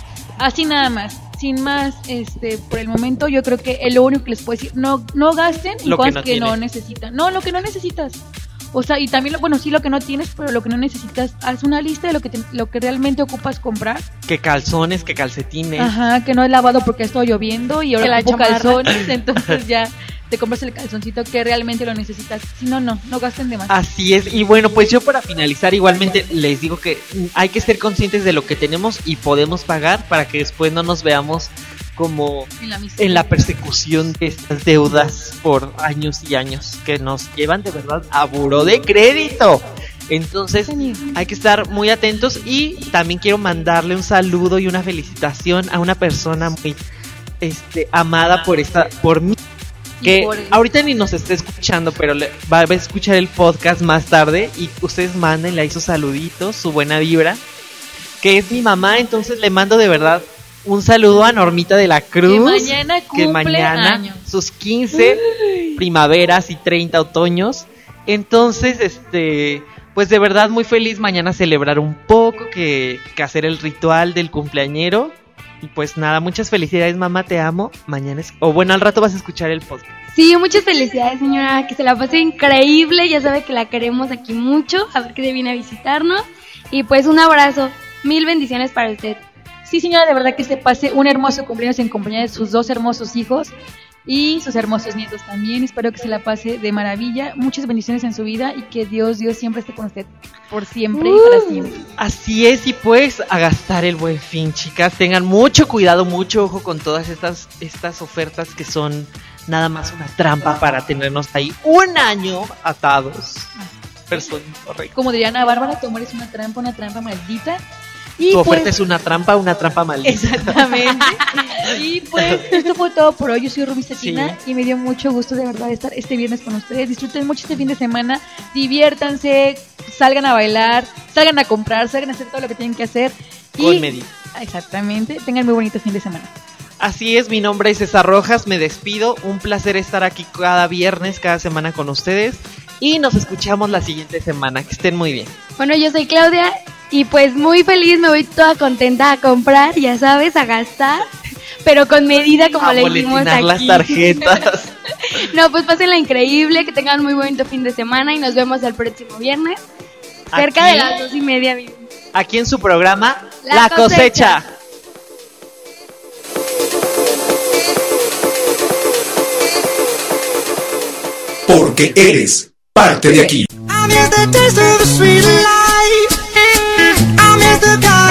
así nada más, sin más, este, por el momento yo creo que es lo único que les puedo decir, no, no gasten en Lo que cosas no que no tienen. necesitan, no, lo que no necesitas. O sea, y también, lo, bueno, sí lo que no tienes, pero lo que no necesitas, haz una lista de lo que te- lo que realmente ocupas comprar. Que calzones, que calcetines. Ajá, que no he lavado porque está lloviendo y Que ahora la ocupo chamarra. calzones, entonces ya te compras el calzoncito que realmente lo necesitas. Si no, no, no gasten de más. Así es, y bueno, pues yo para finalizar igualmente les digo que mm, hay que ser conscientes de lo que tenemos y podemos pagar para que después no nos veamos como En la miseria. en la persecución de estas deudas por años y años que nos llevan de verdad a buró de crédito. Entonces hay que estar muy atentos y también quiero mandarle un saludo y una felicitación a una persona muy este amada por esta por mí, que por él. ahorita ni nos está escuchando, pero le, va a escuchar el podcast más tarde y ustedes mándenle ahí sus saluditos, su buena vibra, que es mi mamá. Entonces le mando de verdad un saludo a Normita de la Cruz, Que mañana que cumple mañana años. sus quince primaveras y treinta otoños. Entonces, este, pues de verdad muy feliz mañana celebrar un poco, que, que hacer el ritual del cumpleañero. Y pues nada, muchas felicidades, mamá, te amo. Mañana es, o bueno, al rato vas a escuchar el podcast. Sí, muchas felicidades, señora, que se la pase increíble, ya sabe que la queremos aquí mucho, a ver que viene a visitarnos, y pues un abrazo, mil bendiciones para usted. Sí, señora, de verdad que se pase un hermoso cumpleaños en compañía de sus dos hermosos hijos y sus hermosos nietos también. Espero que se la pase de maravilla. Muchas bendiciones en su vida y que Dios, Dios siempre esté con usted. Por siempre y para siempre. Así es, y pues a gastar el buen fin, chicas. Tengan mucho cuidado, mucho ojo con todas estas, estas ofertas que son nada más una trampa para tenernos ahí un año atados. Persona incorrecta. Como diría Ana Bárbara, tu amor es una trampa, una trampa maldita. Y Tu oferta pues, es una trampa, una trampa maldita. exactamente. Y pues esto fue todo por hoy. Yo soy Rubí Cetina Sí. y me dio mucho gusto de verdad estar este viernes con ustedes. Disfruten mucho este fin de semana, diviértanse, salgan a bailar, salgan a comprar, salgan a hacer todo lo que tienen que hacer. Con Y medida. exactamente, tengan muy bonito fin de semana. Así es, mi nombre es César Rojas, me despido. Un placer estar aquí cada viernes, cada semana con ustedes. Y nos escuchamos la siguiente semana. Que estén muy bien. Bueno, yo soy Claudia y pues muy feliz, me voy toda contenta a comprar, ya sabes, a gastar, pero con medida como A le dijimos boletinar aquí. las tarjetas. No, pues pásenla increíble, que tengan muy bonito fin de semana y nos vemos el próximo viernes, cerca Aquí. de las dos y media. mi- Aquí en su programa, La La, cosecha. Cosecha. Porque eres parte de aquí. I miss the taste of the sweet life. I miss the color